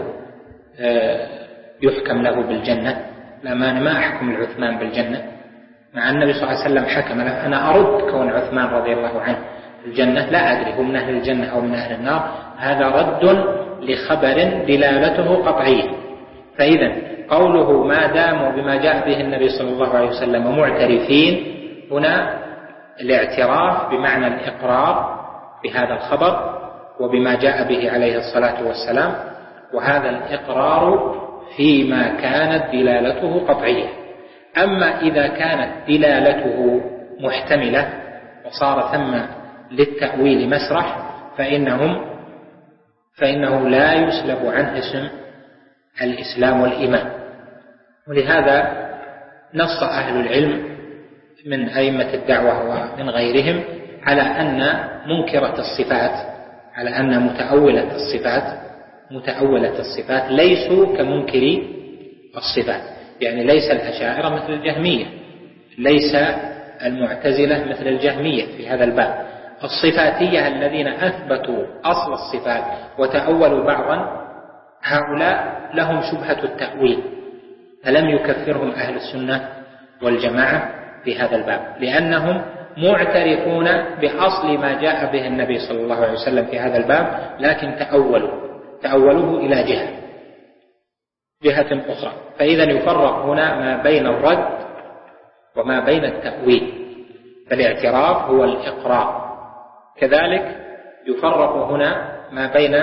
يحكم له بالجنة، لا ما ما أحكم العثمان بالجنة مع النبي صلى الله عليه وسلم حكم له. أنا أرد كون عثمان رضي الله عنه الجنة، لا أدري هو من أهل الجنة أو من أهل النار، هذا رد لخبر دلالته قطعية. فإذا قوله ما داموا بما جاء به النبي صلى الله عليه وسلم معترفين، هنا الاعتراف بمعنى الإقرار بهذا الخبر وبما جاء به عليه الصلاة والسلام، وهذا الإقرار فيما كانت دلالته قطعية. أما إذا كانت دلالته محتملة وصار ثم للتأويل مسرح فإنهم فإنه لا يسلب عنه اسم الإسلام والإيمان. ولهذا نص أهل العلم من أئمة الدعوة ومن غيرهم على أن منكرة الصفات على أن متأولة الصفات متأولة الصفات ليسوا كمنكري الصفات، يعني ليس الأشاعرة مثل الجهمية، ليس المعتزلة مثل الجهمية في هذا الباب. الصفاتية الذين أثبتوا أصل الصفات وتأولوا بعضا هؤلاء لهم شبهة التأويل، فلم يكفرهم أهل السنة والجماعة في هذا الباب، لأنهم معترفون بأصل ما جاء به النبي صلى الله عليه وسلم في هذا الباب، لكن تأولوا تأولوه إلى جهة جهة أخرى. فإذا يفرق هنا ما بين الرد وما بين التأويل، فالاعتراف هو الإقرار. كذلك يفرق هنا ما بين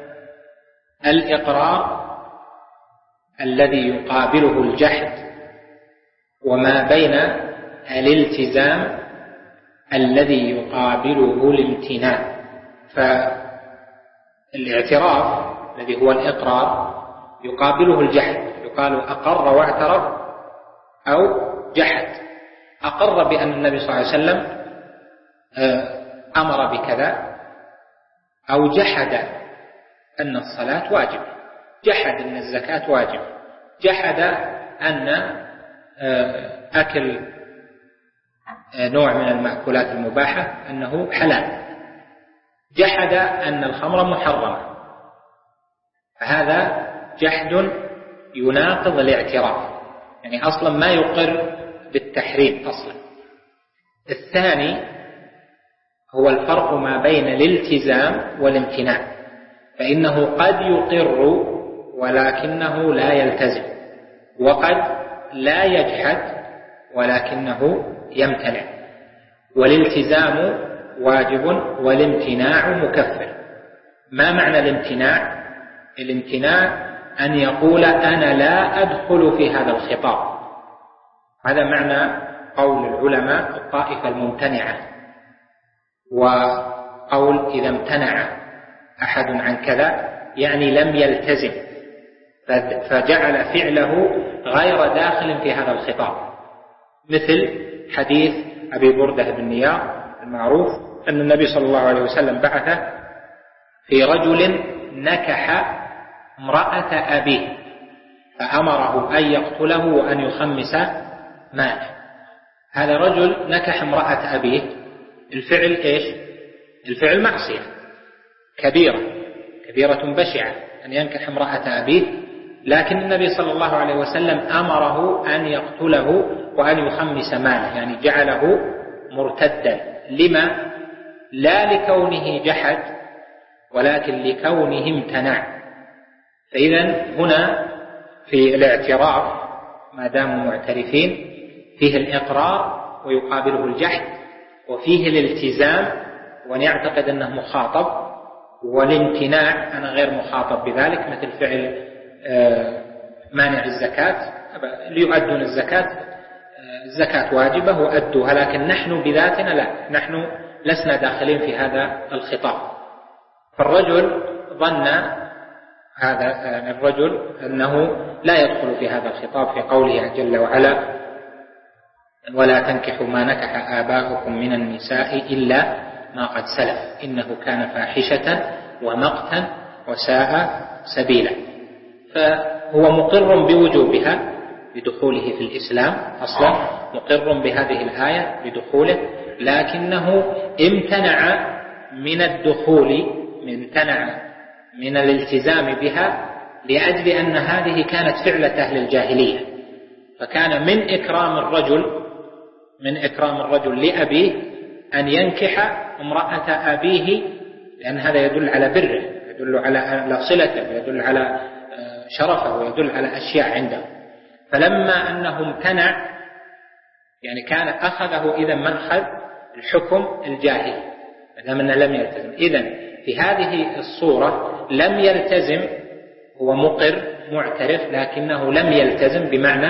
الإقرار الذي يقابله الجحد وما بين الالتزام الذي يقابله الامتناع. فالاعتراف الذي هو الإقرار يقابله الجحد، يقال أقر واعترف أو جحد. أقر بأن النبي صلى الله عليه وسلم أمر بكذا، أو جحد أن الصلاة واجبة، جحد أن الزكاة واجبة، جحد أن أكل نوع من المأكولات المباحة أنه حلال، جحد أن الخمر محرمة. فهذا جحد يناقض الاعتراف، يعني أصلا ما يقر بالتحريم أصلا. الثاني هو الفرق ما بين الالتزام والامتناع، فإنه قد يقر ولكنه لا يلتزم، وقد لا يجحد ولكنه يمتنع. والالتزام واجب والامتناع مكفر. ما معنى الامتناع؟ الامتناع أن يقول أنا لا أدخل في هذا الخطاب، هذا معنى قول العلماء الطائفة الممتنعة. وقول إذا امتنع أحد عن كذا يعني لم يلتزم، فجعل فعله غير داخل في هذا الخطاب، مثل حديث أبي بردة بن نيار المعروف أن النبي صلى الله عليه وسلم بعث في رجل نكح امرأة أبيه فأمره أن يقتله وأن يخمس ماله. هذا رجل نكح امرأة أبيه، الفعل إيش؟ الفعل معصية كبيرة كبيرة بشعة أن ينكح امرأة أبيه، لكن النبي صلى الله عليه وسلم أمره أن يقتله وأن يخمس ماله، يعني جعله مرتدا. لما؟ لا لكونه جحد ولكن لكونه امتنع. فإذا هنا في الاعتراف ما داموا معترفين فيه الإقرار ويقابله الجحد، وفيه الالتزام ونعتقد أنه مخاطب، والامتناع أنا غير مخاطب بذلك، مثل فعل مانع الزكاة ليؤدون الزكاة، الزكاة واجبة وأدوها، لكن نحن بذاتنا لا، نحن لسنا داخلين في هذا الخطاب. فالرجل ظن هذا الرجل أنه لا يدخل في هذا الخطاب في قوله جل وعلا ولا تنكحوا ما نكح آباؤكم من النساء إلا ما قد سلف إنه كان فاحشة ومقتا وساء سبيلا. فهو مقر بوجوبها بدخوله في الإسلام أصلا، مقر بهذه الآية بدخوله، لكنه امتنع من الدخول امتنع من الالتزام بها لأجل أن هذه كانت فعلة أهل الجاهلية. فكان من إكرام الرجل من إكرام الرجل لأبيه أن ينكح امرأة أبيه، لأن هذا يدل على بره، يدل على صلته، ويدل على شرفه، ويدل على أشياء عنده. فلما أنه امتنع يعني كان أخذه إذا مأخذ الحكم الجاهلي دام أنه لم يلتزم. إذن في هذه الصورة لم يلتزم، هو مقر معترف لكنه لم يلتزم بمعنى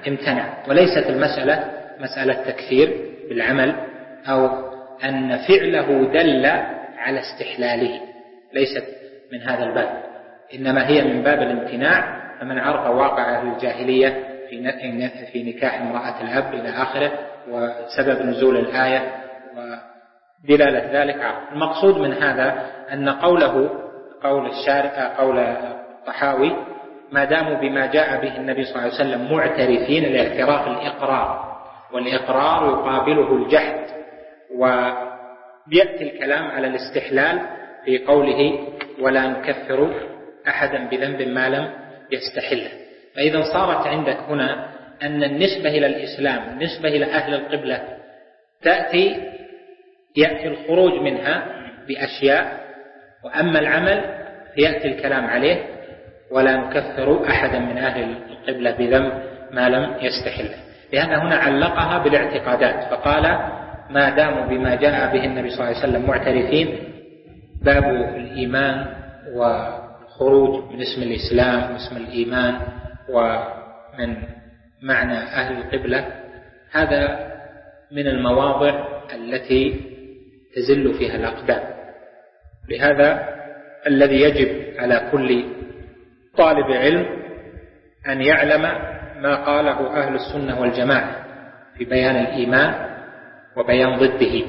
امتنع. وليست المسألة مسألة تكفير بالعمل أو أن فعله دل على استحلاله، ليست من هذا الباب، إنما هي من باب الامتناع. فمن عرف واقع أهل الجاهلية في نكاح امرأة الأب إلى آخره وسبب نزول الآية ودلالة ذلك عرف. المقصود من هذا أن قوله قول الشارع قول الطحاوي ما داموا بما جاء به النبي صلى الله عليه وسلم معترفين، الاعتراف الإقرار، والإقرار يقابله الجحد، ويأتي الكلام على الاستحلال في قوله ولا نكفر أحدا بذنب ما لم يستحله. فإذا صارت عندك هنا أن النسبة إلى الإسلام النسبة إلى أهل القبلة تأتي يأتي الخروج منها بأشياء، وأما العمل فيأتي الكلام عليه ولا نكفر أحدا من أهل القبلة بذنب ما لم يستحله. لأن هنا علقها بالاعتقادات فقال ما داموا بما جاء به النبي صلى الله عليه وسلم معترفين. باب الإيمان والخروج من اسم الإسلام واسم الإيمان ومن معنى أهل القبلة هذا من المواضع التي تزل فيها الأقدام. لهذا الذي يجب على كل طالب علم أن يعلم ما قاله أهل السنة والجماعة في بيان الإيمان وبيان ضده،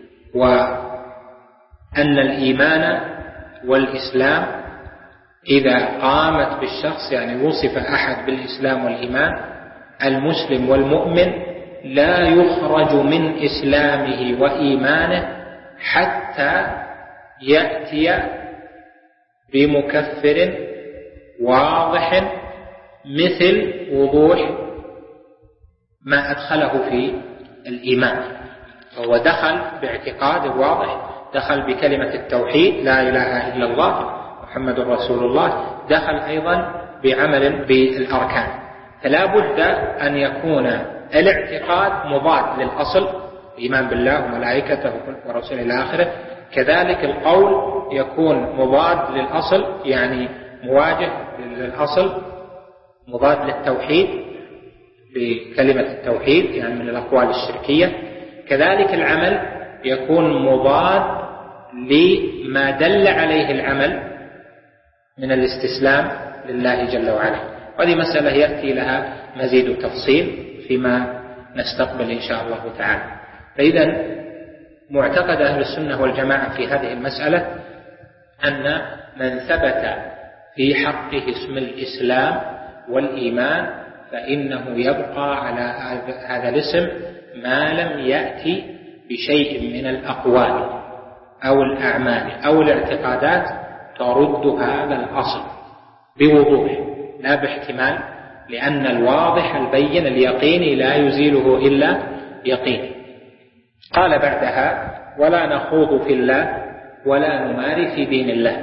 وأن الإيمان والإسلام إذا قامت بالشخص يعني وصف أحد بالإسلام والإيمان، المسلم والمؤمن لا يخرج من إسلامه وإيمانه حتى يأتي بمكفر واضح مثل وضوح ما أدخله في الإيمان. فهو دخل باعتقاد واضح، دخل بكلمة التوحيد لا إله إلا الله محمد رسول الله، دخل أيضا بعمل بالأركان. فلا بد أن يكون الاعتقاد مضاد للأصل، الإيمان بالله وملائكته ورسوله إلى آخره. كذلك القول يكون مضاد للأصل يعني مواجه للأصل، مضاد للتوحيد بكلمة التوحيد يعني من الأقوال الشركية. كذلك العمل يكون مضاد لما دل عليه العمل من الاستسلام لله جل وعلا. وهذه مسألة يأتي لها مزيد تفصيل فيما نستقبل إن شاء الله تعالى. فإذا معتقد أهل السنة والجماعة في هذه المسألة أن من ثبت في حقه اسم الإسلام والإيمان فإنه يبقى على هذا الاسم ما لم يأتي بشيء من الأقوال أو الأعمال أو الاعتقادات ترد هذا الأصل بوضوح لا باحتمال، لأن الواضح البين اليقيني لا يزيله إلا يقين. قال بعدها ولا نخوض في الله ولا نماري في دين الله.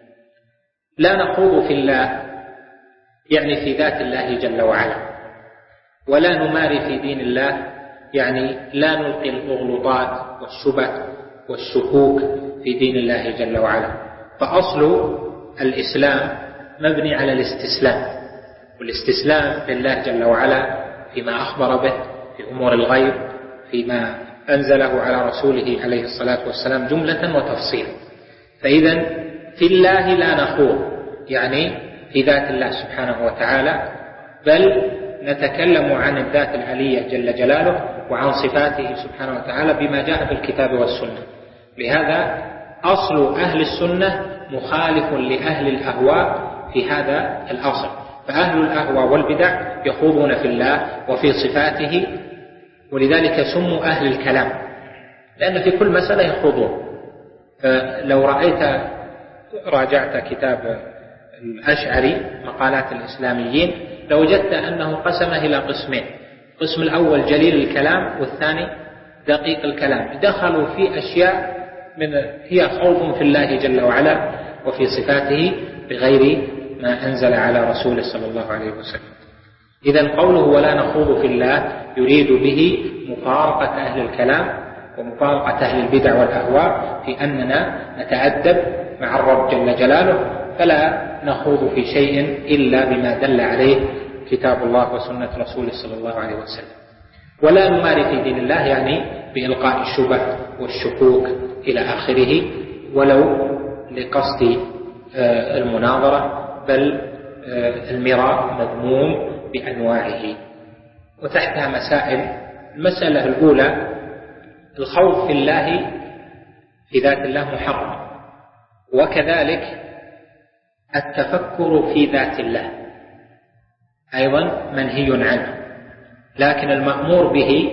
لا نخوض في الله يعني في ذات الله جل وعلا، ولا نماري في دين الله يعني لا نلقي الأغلطات والشبه والشكوك في دين الله جل وعلا. فأصل الإسلام مبني على الاستسلام، والاستسلام لله جل وعلا فيما أخبر به في أمور الغيب، فيما أنزله على رسوله عليه الصلاة والسلام جملة وتفصيلا. فإذا في الله لا نخوض يعني في ذات الله سبحانه وتعالى، بل نتكلم عن الذات العلية جل جلاله وعن صفاته سبحانه وتعالى بما جاء في الكتاب والسنة. لهذا أصل أهل السنة مخالف لأهل الأهواء في هذا الأصل. فأهل الأهواء والبدع يخوضون في الله وفي صفاته، ولذلك سموا أهل الكلام، لأن في كل مسألة يخوضون. فلو رأيت راجعت كتاب الأشعري مقالات الإسلاميين لوجدت أنه قسمه إلى قسمين: القسم الأول جليل الكلام، والثاني دقيق الكلام. دخلوا في أشياء من هي خوض في الله جل وعلا وفي صفاته بغير ما أنزل على رسوله صلى الله عليه وسلم. إذن قوله ولا نخوض في الله يريد به مفارقة أهل الكلام ومفارقة أهل البدع والأهواء في أننا نتأدب مع الرب جل جلاله، فلا نخوض في شيء إلا بما دل عليه كتاب الله وسنة رسوله صلى الله عليه وسلم. ولا نماري في دين الله يعني بإلقاء الشبه والشكوك إلى آخره، ولو لقصد المناظرة، بل المراء مذموم بأنواعه. وتحتها مسائل. المسألة الأولى: الخوف في الله في ذات الله محرم، وكذلك التفكر في ذات الله أيضا منهي عنه، لكن المأمور به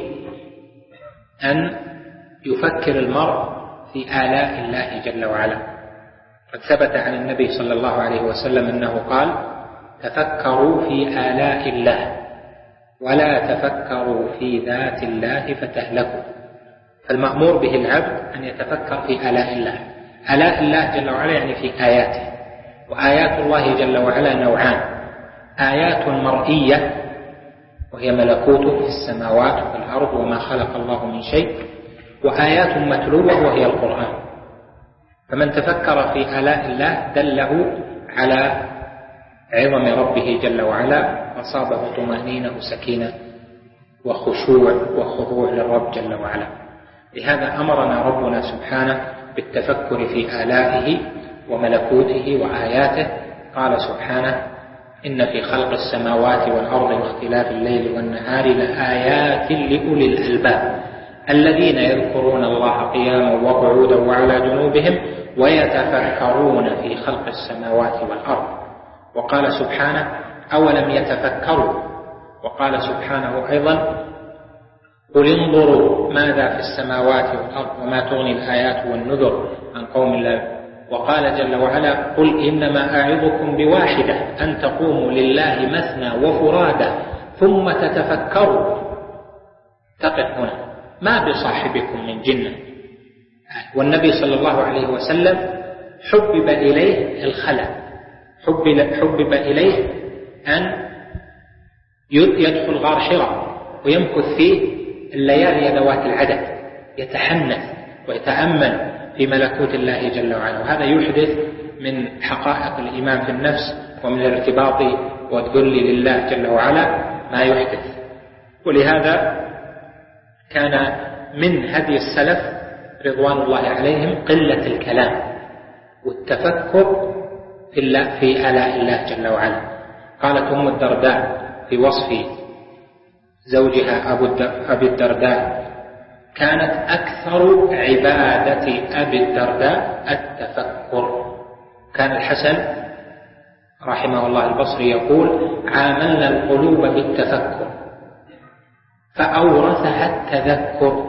أن يفكر المرء في آلاء الله جل وعلا. قد ثبت عن النبي صلى الله عليه وسلم أنه قال: تفكروا في آلاء الله ولا تفكروا في ذات الله فتهلكوا. فالمأمور به العبد أن يتفكر في آلاء الله. آلاء الله جل وعلا يعني في آياته، وآيات الله جل وعلا نوعان: آيات مرئية وهي ملكوته في السماوات والأرض وما خلق الله من شيء، وآيات متلوة وهي القرآن. فمن تفكر في آلاء الله دله على عظم ربه جل وعلا، أصابه طمأنينة وسكينة وخشوع وخضوع للرب جل وعلا. لهذا أمرنا ربنا سبحانه بالتفكر في آلائه وملكوته وآياته. قال سبحانه: إن في خلق السماوات والأرض واختلاف الليل والنهار لآيات لأولي الألباب الذين يذكرون الله قياما وقعودا وعلى جنوبهم ويتفكرون في خلق السماوات والأرض. وقال سبحانه: أولم يتفكروا. وقال سبحانه أيضا: قل انظروا ماذا في السماوات والأرض وما تغني الآيات والنذر عن قوم لا. وقال جل وعلا: قل إنما أعظكم بواحدة أن تقوموا لله مثنى وفرادا ثم تتفكروا. تقف هنا، ما بصاحبكم من جنة. والنبي صلى الله عليه وسلم حبب إليه الخلع، حبب إليه أن يدخل غار حراء ويمكث فيه الليالي ذوات العدد، يتحنث ويتأمل في ملكوت الله جل وعلا. وهذا يحدث من حقائق الإيمان في النفس ومن الارتباط والذل لله جل وعلا ما يحدث. ولهذا كان من هدي السلف رضوان الله عليهم قلة الكلام والتفكر في الله في آلاء الله جل وعلا. قالت أم الدرداء في وصف زوجها أبي الدرداء: كانت أكثر عبادة أبي الدرداء التفكر. كان الحسن رحمه الله البصري يقول: عاملنا القلوب بالتفكر فأورثها التذكر،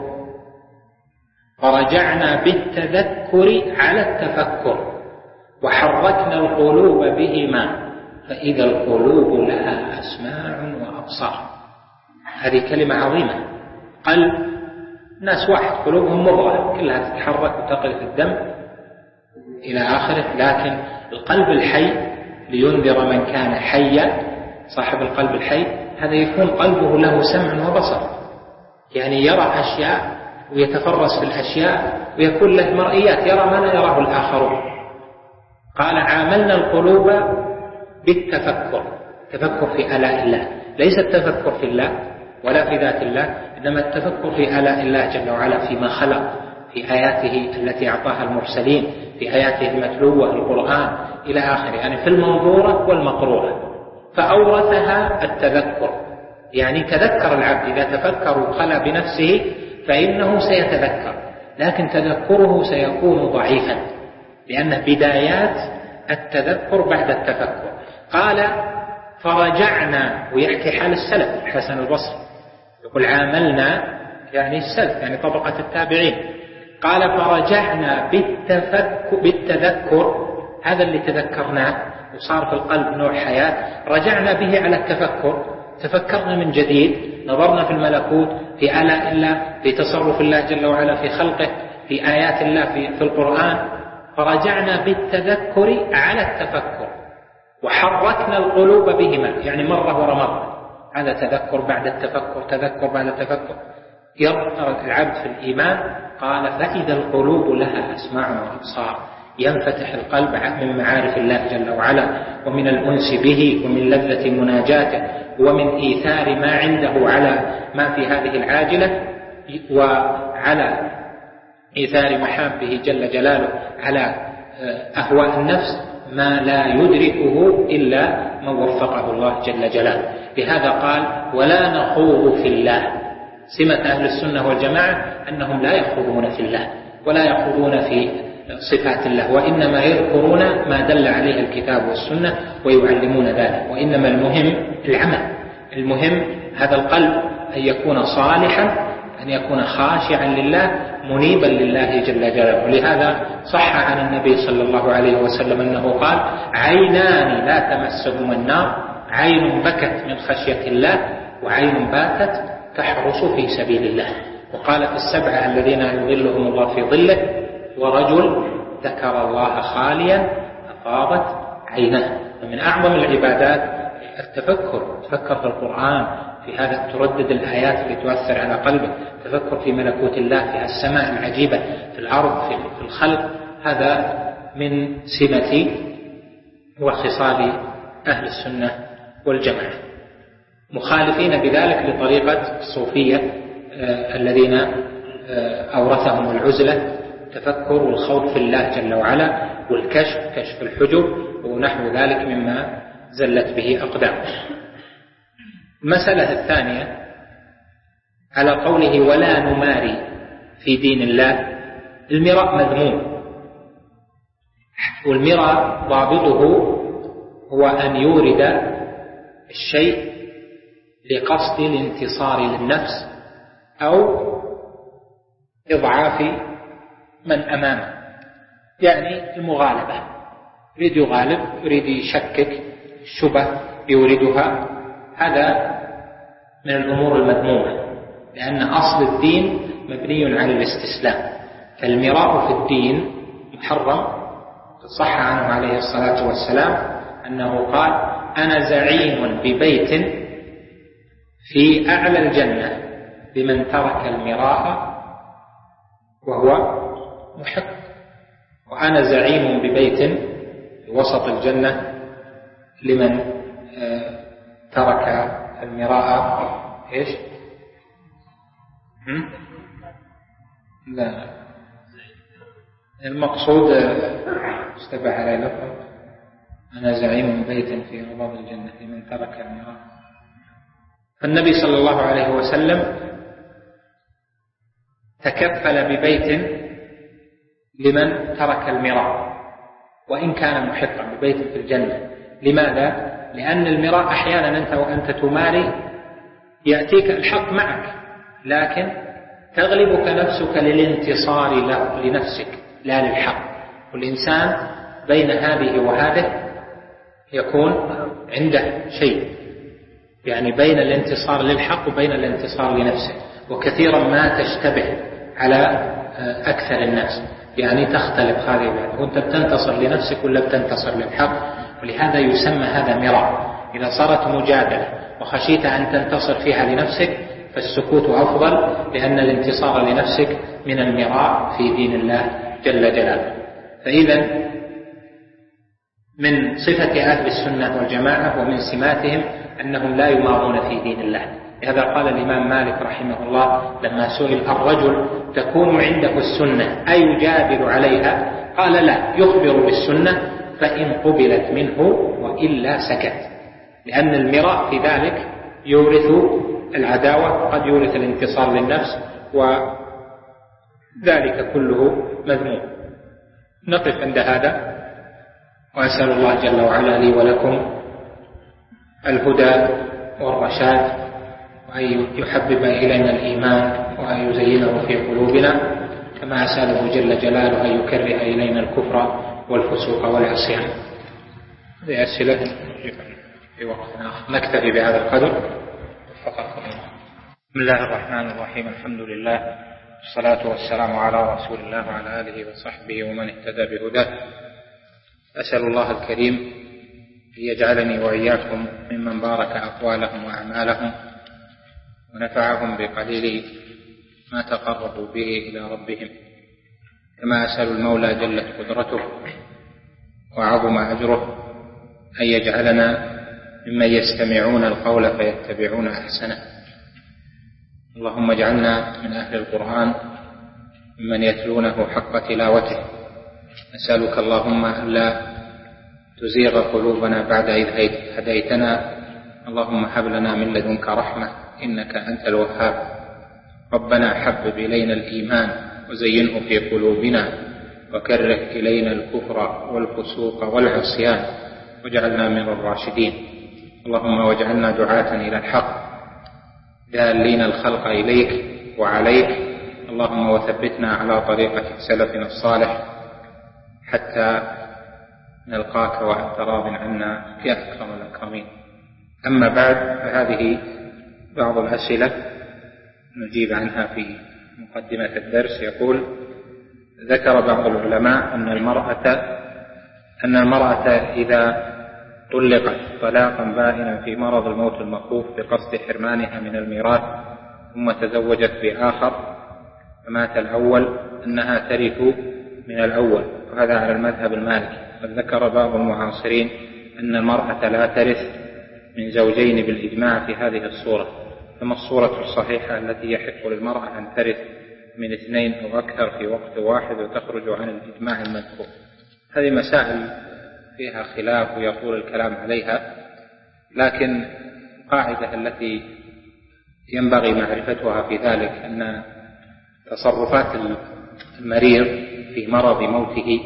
فرجعنا بالتذكر على التفكر، وحركنا القلوب بهما فإذا القلوب لها أسماع وأبصار. هذه كلمة عظيمة. قلب ناس واحد، قلوبهم مضغة كلها تتحرك وتقذف الدم إلى آخره، لكن القلب الحي لينذر من كان حيا. صاحب القلب الحي هذا يكون قلبه له سمع وبصر، يعني يرى أشياء ويتفرس في الأشياء ويكون له مرئيات، يرى ما لا يراه الآخرون. قال: عاملنا القلوب بالتفكر، تفكر في آلاء الله، ليس التفكر في الله ولا في ذات الله، إنما التفكر في آلاء الله جل وعلا فيما خلق، في آياته التي أعطاها المرسلين، في آياته المتلوة القرآن إلى آخره، يعني في المنظورة والمقروءة. فأورثها التذكر، يعني تذكر العبد إذا تفكر وخلى بنفسه فإنه سيتذكر، لكن تذكره سيكون ضعيفا لأن بدايات التذكر بعد التفكر. قال: فرجعنا، ويحكي حال السلف الحسن البصري يقول: عاملنا يعني السلف، يعني طبقة التابعين. قال: فرجعنا بالتفكر بالتذكر، هذا اللي تذكرناه وصار في القلب نوع حياة، رجعنا به على التفكر، تفكرنا من جديد، نظرنا في الملكوت، في آلاء الله، في تصرف الله جل وعلا في خلقه، في آيات الله في, في القرآن. فرجعنا بالتذكر على التفكر وحركنا القلوب بهما، يعني مرة ورا مرة، هذا تذكر بعد التفكر، تذكر بعد التفكر. يرى العبد في الإيمان. قال: فإذا القلوب لها أسماع وأبصار، ينفتح القلب من معارف الله جل وعلا ومن الأنس به ومن لذة مناجاته ومن إيثار ما عنده على ما في هذه العاجلة، وعلى إيثار محابه جل جلاله على أهواء النفس ما لا يدركه إلا من وفقه الله جل جلاله. لهذا قال ولا نخوض في الله. سمة أهل السنة والجماعة أنهم لا يخوضون في الله ولا يخوضون في صفات الله، وإنما يذكرون ما دل عليه الكتاب والسنة ويعلمون ذلك. وإنما المهم العمل، المهم هذا القلب أن يكون صالحا، أن يكون خاشعا لله منيبا لله جل جلاله. ولهذا صح عن النبي صلى الله عليه وسلم أنه قال عينان لا تمسهما النار، عين بكت من خشية الله وعين باتت تحرس في سبيل الله. وقال في السبعة الذين يظلهم الله في ظله ورجل ذكر الله خاليا أفاضت عينه. ومن أعظم العبادات التفكر، تفكر في القرآن، في هذا تردد الآيات اللي تؤثر على قلبك، تفكر في ملكوت الله، في السماء العجيبة، في الأرض، في الخلق. هذا من سمة وخصال أهل السنة والجماعة، مخالفين بذلك لطريقة الصوفية الذين أورثهم العزلة، التفكر والخوض في الله جل وعلا والكشف، كشف الحجب ونحو ذلك مما زلت به أقدام. المسألة الثانية على قوله ولا نماري في دين الله، المراء مذموم، والمراء ضابطه هو أن يورد الشيء لقصد الانتصار للنفس أو إضعاف من أمامه، يعني المغالبة، يريد يغالب، يريد يشكك، الشبه يوردها. هذا من الأمور المذمومة، لأن أصل الدين مبني على الاستسلام، فالمراء في الدين محرم. صح عنه عليه الصلاة والسلام أنه قال أنا زعيم ببيت في أعلى الجنة لمن ترك المراء وهو محق، وأنا زعيم ببيت في وسط الجنة لمن ترك المراء إيش؟ هم؟ لا، المقصود اشتبه على لفظ أنا زعيم بيت في رباط الجنة لمن ترك المراء. فالنبي صلى الله عليه وسلم تكفل ببيت لمن ترك المراء وإن كان محقا، ببيت في الجنة. لماذا؟ لأن المراء أحيانا أنت وأنت تماري يأتيك الحق معك، لكن تغلبك نفسك للانتصار لنفسك لا للحق. والإنسان بين هذه وهذه يكون عنده شيء، يعني بين الانتصار للحق وبين الانتصار لنفسه. وكثيرا ما تشتبه على أكثر الناس، يعني تختلف هذه وهذه، وأنت بتنتصر لنفسك ولا بتنتصر للحق. ولهذا يسمى هذا مراء. إذا صارت مجادلة وخشيت أن تنتصر فيها لنفسك فالسكوت أفضل، لأن الانتصار لنفسك من المراء في دين الله جل جلاله. فإذا من صفة أهل السنة والجماعة ومن سماتهم أنهم لا يمارون في دين الله. لهذا قال الإمام مالك رحمه الله لما سئل الرجل تكون عنده السنة أيجادل عليها؟ قال لا، يخبر بالسنة فإن قبلت منه وإلا سكت، لأن المراء في ذلك يورث العداوة، قد يورث الانتصار للنفس، وذلك كله مذموم. نقف عند هذا، وأسأل الله جل وعلا لي ولكم الهدى والرشاد، وأن يحبب إلينا الإيمان وأن يزينه في قلوبنا، كما أسأله جل جلاله أن يكره إلينا الكفر والفسوق والعصيان. هذه أسئلة في وقت آخر، نكتفي بهذا القدر. وفقكم الله. بسم الله الرحمن الرحيم، الحمد لله والصلاة والسلام على رسول الله وعلى آله وصحبه ومن اهتدى بهداه. أسأل الله الكريم أن يجعلني وإياكم ممن بارك أقوالهم وأعمالهم ونفعهم بقليل ما تقربوا به إلى ربهم، كما أسأل المولى جلت قدرته وعظم أجره أن يجعلنا ممن يستمعون القول فيتبعون أحسنه. اللهم اجعلنا من أهل القرآن ممن يتلونه حق تلاوته. نسألك اللهم ألا تزيغ قلوبنا بعد إذ هديتنا. اللهم هب لنا من لدنك رحمة إنك أنت الوهاب. ربنا حبب إلينا الإيمان وزينه في قلوبنا وكره إلينا الكفر والفسوق والعصيان واجعلنا من الراشدين. اللهم واجعلنا دعاة إلى الحق دالين الخلق إليك وعليك. اللهم وثبتنا على طريقة سلفنا الصالح حتى نلقاك وأنت راض عنا يا أكرم الأكرمين. أما بعد، فهذه بعض الأسئلة نجيب عنها في مقدمة الدرس. يقول: ذكر بعض العلماء أن المرأة أن المرأة إذا طلقت طلاقا بائنا في مرض الموت المخوف بقصد حرمانها من الميراث ثم تزوجت بآخر فمات الأول أنها ترث من الأول، وهذا على المذهب المالكي. وذكر بعض المعاصرين أن المرأة لا ترث من زوجين بالإجماع في هذه الصورة. فما الصورة الصحيحة التي يحق للمرأة أن ترث من اثنين أو أكثر في وقت واحد وتخرج عن الإجماع المذكور؟ هذه مسائل فيها خلاف ويطول الكلام عليها، لكن القاعدة التي ينبغي معرفتها في ذلك أن تصرفات المريض في مرض موته،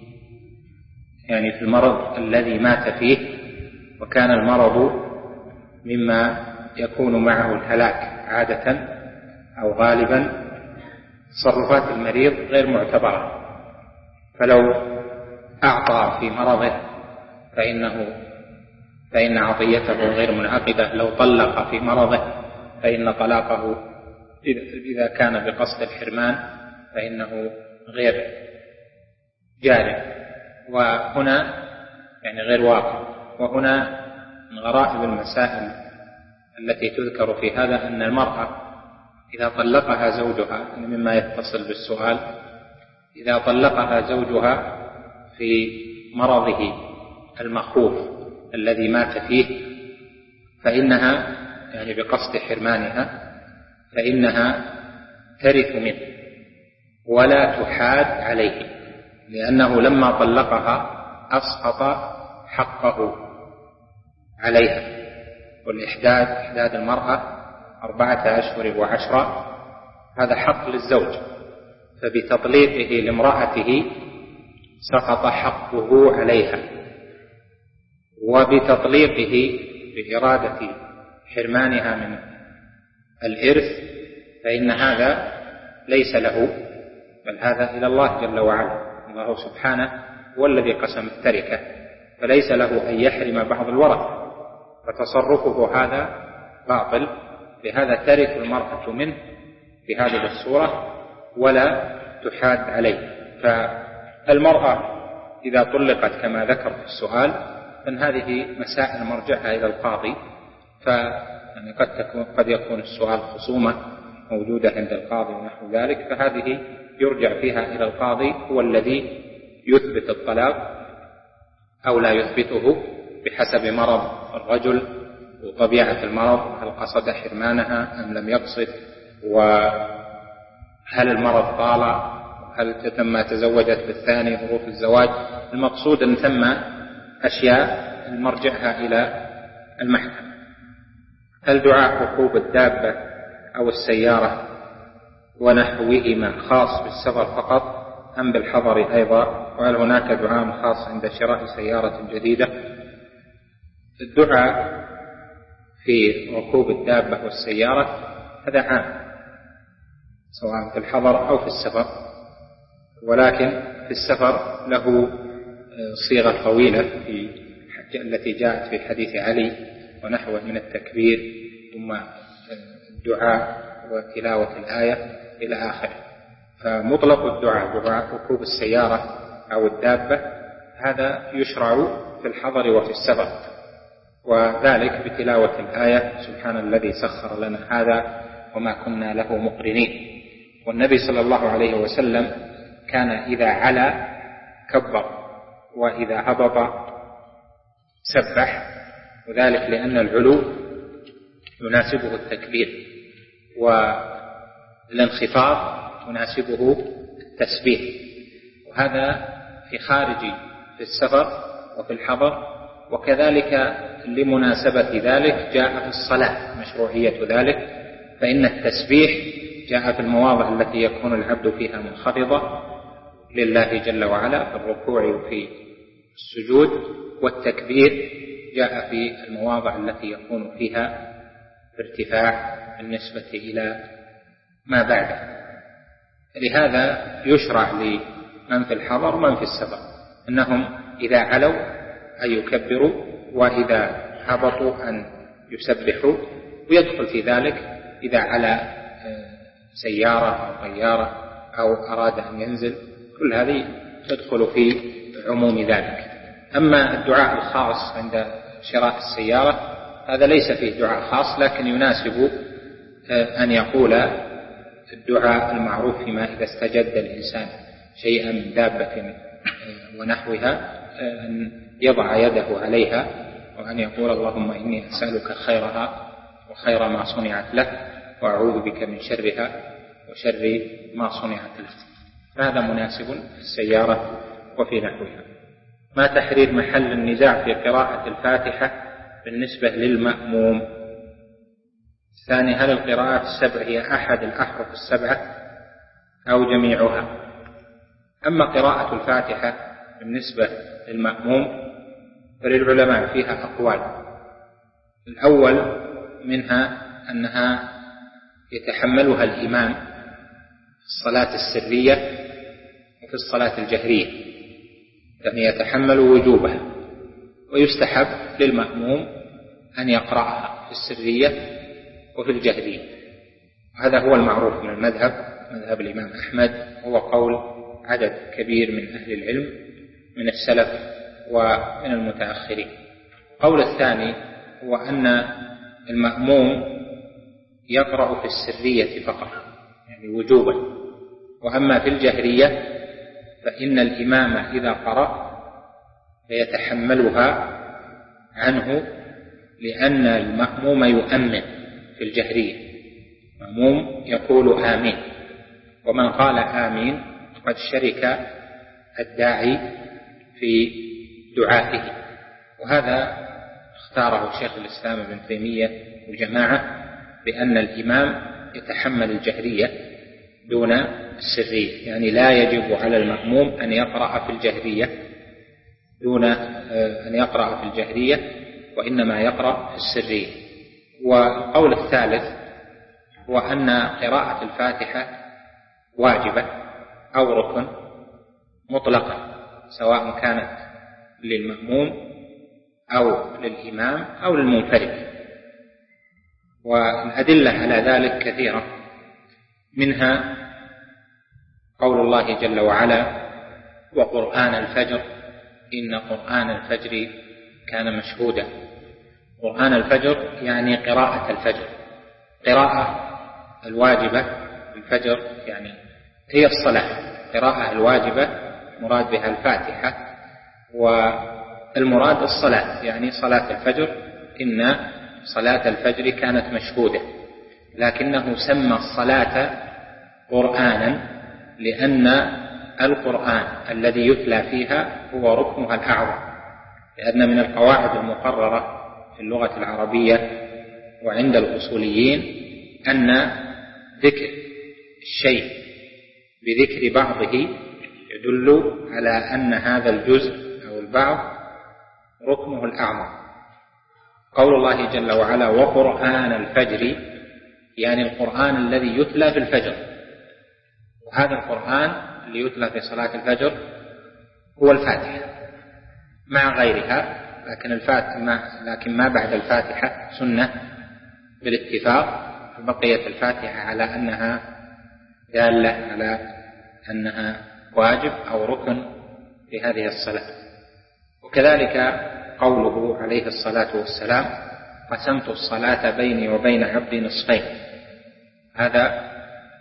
يعني في المرض الذي مات فيه وكان المرض مما يكون معه الهلاك عادة أو غالبا، تصرفات المريض غير معتبرة. فلو أعطى في مرضه فإنه فإن عطيته غير منعقدة. لو طلق في مرضه فإن طلاقه إذا كان بقصد الحرمان فإنه غير جاري، وهنا يعني غير واقع. وهنا من غرائب المسائل التي تذكر في هذا أن المرأة إذا طلقها زوجها، مما يتصل بالسؤال، إذا طلقها زوجها في مرضه المخوف الذي مات فيه فإنها يعني بقصد حرمانها فإنها ترث منه ولا تحاد عليه، لأنه لما طلقها أسقط حقه عليها. والإحداد إحداد المرأة أربعة أشهر وعشرة، هذا حق للزوج، فبتطليقه لامرأته سقط حقه عليها، وبتطليقه بإرادة حرمانها من الإرث فإن هذا ليس له، بل هذا إلى الله جل وعلا. الله سبحانه هو الذي قسم التركة، فليس له أن يحرم بعض الورثة، فتصرفه هذا باطل. لهذا ترث المرأة منه بهذه الصورة ولا تحاد عليه. فالمرأة إذا طلقت كما ذكر في السؤال فإن هذه مسائل مرجعها إلى القاضي، فيعني قد تكون قد يكون السؤال خصومة موجودة عند القاضي ونحو ذلك، فهذه يرجع فيها إلى القاضي، هو الذي يثبت الطلاق أو لا يثبته بحسب مرض الرجل وطبيعة المرض، هل قصد حرمانها أم لم يقصد، وهل المرض طال، هل ثم تزوجت بالثاني، ظروف الزواج. المقصود أن ثم أشياء مرجعها إلى المحكمة. هل دعاء ركوب الدابة أو السيارة ونحوهما خاص بالسفر فقط أم بالحضر أيضا؟ وهل هناك دعاء خاص عند شراء سيارة جديدة؟ الدعاء في ركوب الدابة والسيارة هذا عام سواء في الحضر أو في السفر، ولكن في السفر له صيغة طويلة في التي جاءت في حديث علي ونحوه من التكبير ثم الدعاء وتلاوة الآية إلى آخره. فمطلق الدعاء دعاء ركوب السيارة أو الدابة هذا يشرع في الحضر وفي السفر، وذلك بتلاوة الآية سبحان الذي سخر لنا هذا وما كنا له مقرنين. والنبي صلى الله عليه وسلم كان إذا علا كبر وإذا هبط سبح، وذلك لأن العلو يناسبه التكبير، والانخفاض يناسبه التسبيح، وهذا في خارج في السفر وفي الحضر. وكذلك لمناسبة ذلك جاء في الصلاة مشروعية ذلك، فإن التسبيح جاء في المواضع التي يكون العبد فيها منخفضة لله جل وعلا في الركوع وفي السجود، والتكبير جاء في المواضع التي يكون فيها ارتفاع بالنسبة إلى ما بعده. لهذا يشرع لمن في الحضر ومن في السفر أنهم إذا علوا أن يكبروا، وإذا هبطوا أن يسبحوا، ويدخل في ذلك إذا على سيارة أو طيارة أو أراد أن ينزل، كل هذه تدخل في عموم ذلك. أما الدعاء الخاص عند شراء السيارة هذا ليس فيه دعاء خاص، لكن يناسب أن يقول الدعاء المعروف فيما إذا استجد الإنسان شيئا من دابة ونحوها، أن يضع يده عليها وأن يقول اللهم إني أسألك خيرها وخير ما صنعت له، وأعوذ بك من شرها وشر ما صنعت له. فهذا مناسب في السيارة وفي نحوها. ما تحرير محل النزاع في قراءة الفاتحة بالنسبة للمأموم؟ الثاني، هل القراءات السبع هي أحد الأحرف السبعة أو جميعها؟ أما قراءة الفاتحة بالنسبة للمأموم فللعلماء فيها أقوال. الأول منها أنها يتحملها الإمام في الصلاة السرية وفي الصلاة الجهرية، يعني يتحمل وجوبها، ويستحب للمأموم أن يقرأها في السرية وفي الجهرية. هذا هو المعروف من المذهب، مذهب الإمام أحمد، هو قول عدد كبير من أهل العلم من السلف ومن المتأخرين. القول الثاني هو أن المأموم يقرأ في السرية فقط، يعني وجوبا، وأما في الجهرية فإن الإمام إذا قرأ فيتحملها عنه، لأن المأموم يؤمن في الجهرية، المأموم يقول آمين، ومن قال آمين قد شرك الداعي في دعائه. وهذا اختاره شيخ الإسلام ابن تيمية وجماعة، بأن الإمام يتحمل الجهرية دون السرية، يعني لا يجب على المأموم أن يقرأ في الجهرية دون أن يقرأ في الجهرية، وإنما يقرأ في السرية. والقول الثالث هو أن قراءة الفاتحة واجبة أو ركن مطلقا، سواء كانت للمأموم أو للإمام أو للمنفرد. والأدلة على ذلك كثيرة، منها قول الله جل وعلا وقرآن الفجر إن قرآن الفجر كان مشهودا. قرآن الفجر يعني قراءة الفجر، قراءة الواجبة الفجر يعني هي الصلاة، قراءة الواجبة مراد بها الفاتحة، والمراد الصلاة يعني صلاة الفجر، إن صلاة الفجر كانت مشهودة، لكنه سمى الصلاة قرآنا لأن القرآن الذي يتلى فيها هو ركنها الأعظم، لأن من القواعد المقررة في اللغة العربية وعند الأصوليين أن ذكر الشيء بذكر بعضه يدل على أن هذا الجزء أو البعض ركنه الأعظم. قول الله جل وعلا وقرآن الفجر يعني القرآن الذي يتلى في الفجر، وهذا القرآن اللي يتلى في صلاة الفجر هو الفاتحة مع غيرها، لكن الفاتحة ما لكن ما بعد الفاتحة سنة بالاتفاق، بقيت الفاتحة على أنها دالة على أنها واجب أو ركن في هذه الصلاة. وكذلك قوله عليه الصلاة والسلام قسمت الصلاة بيني وبين عبدي نصفين، هذا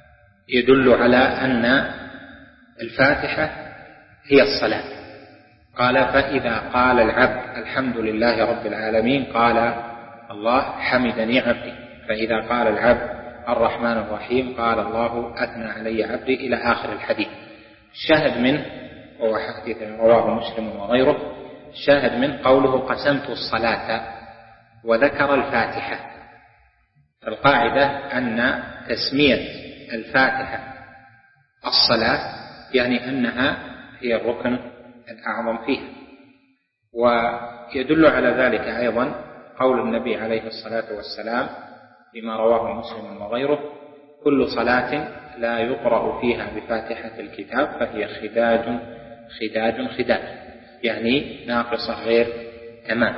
يدل على أن الفاتحة هي الصلاة، قال فإذا قال العبد الحمد لله رب العالمين قال الله حمدني عبدي. فإذا قال العبد الرحمن الرحيم قال الله أثنى علي عبدي، إلى آخر الحديث. الشاهد منه، وهو حديث رواه مسلم وغيره، الشاهد منه قوله قسمت الصلاة وذكر الفاتحة. فالقاعدة أن تسمية الفاتحة الصلاة يعني أنها هي الركن الأعظم فيها. ويدل على ذلك أيضا قول النبي عليه الصلاة والسلام بما رواه مسلم وغيره: كل صلاة لا يقرأ فيها بفاتحة الكتاب فهي خداج خداج خداج، يعني ناقصة غير تمام.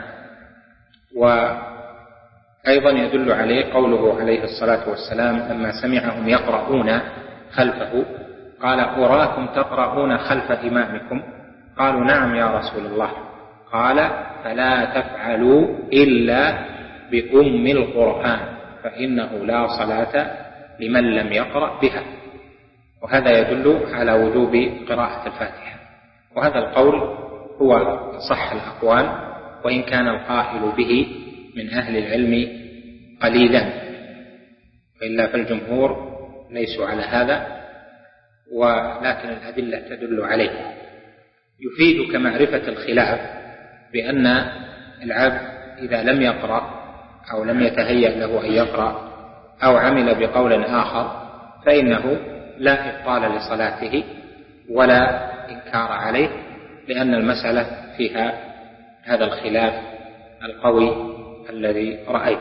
وأيضا يدل عليه قوله عليه الصلاة والسلام لما سمعهم يقرؤون خلفه قال: أراكم تقرؤون خلف إمامكم؟ قالوا: نعم يا رسول الله. قال: فلا تفعلوا إلا بأم القرآن فإنه لا صلاة لمن لم يقرأ بها. وهذا يدل على وجوب قراءة الفاتحة، وهذا القول هو صح الأقوال، وإن كان القائل به من أهل العلم قليلا، وإلا فالجمهور ليسوا على هذا، ولكن الأدلة تدل عليه. يفيدك معرفة الخلاف بأن العبد إذا لم يقرأ أو لم يتهيأ له أن يقرأ أو عمل بقول آخر فإنه لا إبطال لصلاته ولا إنكار عليه، لأن المسألة فيها هذا الخلاف القوي الذي رأيت.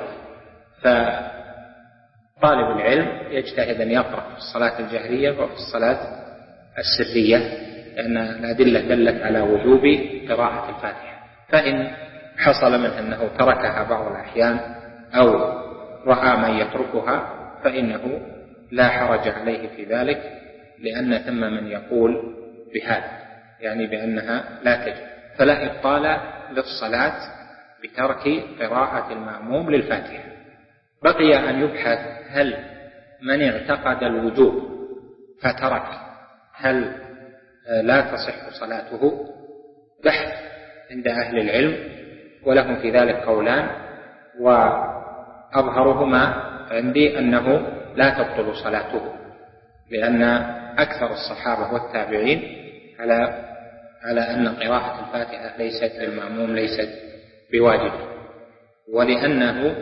فطالب العلم يجتهد أن يقرأ في الصلاة الجهرية وفي الصلاة السرية، لأن الأدلة دلت على وجوب قراءة الفاتحة. فإن حصل منه أنه تركها بعض الأحيان أو رأى من يتركها فإنه لا حرج عليه في ذلك، لأن ثم من يقول بهذا، يعني بأنها لا تجب. فلا إبطال للصلاة بترك قراءة المأموم للفاتحة. بقي أن يبحث هل من اعتقد الوجوب فترك هل لا تصح صلاته؟ بحث عند أهل العلم ولهم في ذلك قولان، وأظهرهما عندي أنه لا تبطل صلاته، لأن أكثر الصحابة والتابعين على على أن قراءة الفاتحة ليست للمأموم ليست بواجب، ولأنه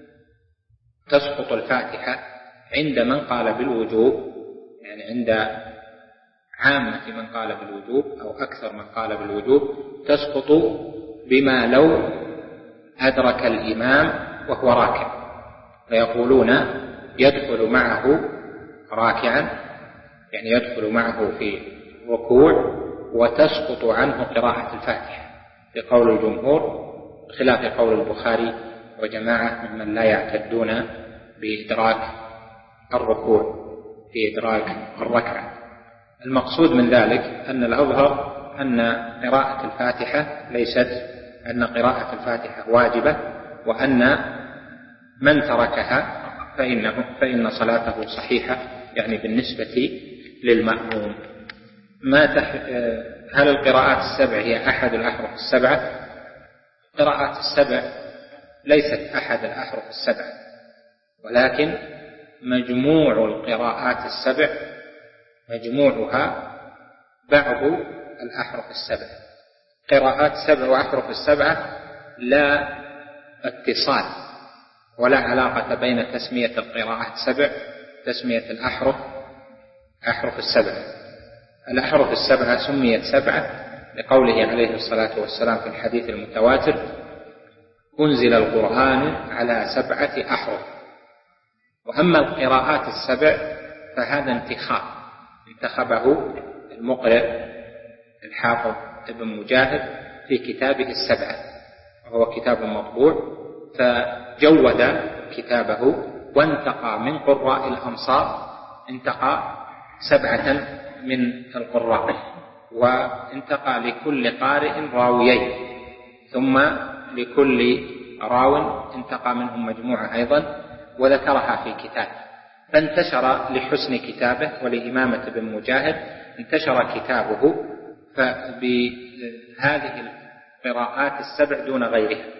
تسقط الفاتحة عند من قال بالوجوب، يعني عند عامة من قال بالوجوب أو أكثر من قال بالوجوب تسقط بما لو أدرك الإمام وهو راكع، فيقولون يدخل معه راكعا، يعني يدخل معه في ركوع وتسقط عنه قراءة الفاتحة بقول الجمهور، خلاف قول البخاري وجماعة ممن لا يعتدون بإدراك الركوع في إدراك الركعة. المقصود من ذلك أن الأظهر أن قراءة الفاتحة ليست أن قراءة الفاتحة واجبة، وأن من تركها فإنه فإن صلاته صحيحة، يعني بالنسبة للمأموم. ما تح... هل القراءات السبع هي أحد الأحرف السبعة؟ قراءات السبع ليست أحد الأحرف السبعة، ولكن مجموع القراءات السبع مجموعها بعض الأحرف السبع. قراءات السبع وأحرف السبعة لا اتصال ولا علاقة بين تسمية القراءات السبع تسمية الأحرف أحرف السبع. الأحرف السبعة سميت سبعة لقوله عليه الصلاة والسلام في الحديث المتواتر: أنزل القرآن على سبعة أحرف. وأما القراءات السبع فهذا انتخاب انتخبه المقرئ الحافظ ابن مجاهد في كتابه السبعة، وهو كتاب مطبوع، فجود كتابه وانتقى من قراء الأمصار، انتقى سبعة من القراء، وانتقى لكل قارئ راويين، ثم لكل راو انتقى منهم مجموعة أيضا وذكرها في كتاب، فانتشر لحسن كتابه ولإمامة ابن مجاهد انتشر كتابه مثل هذه القراءات السبع دون غيرها.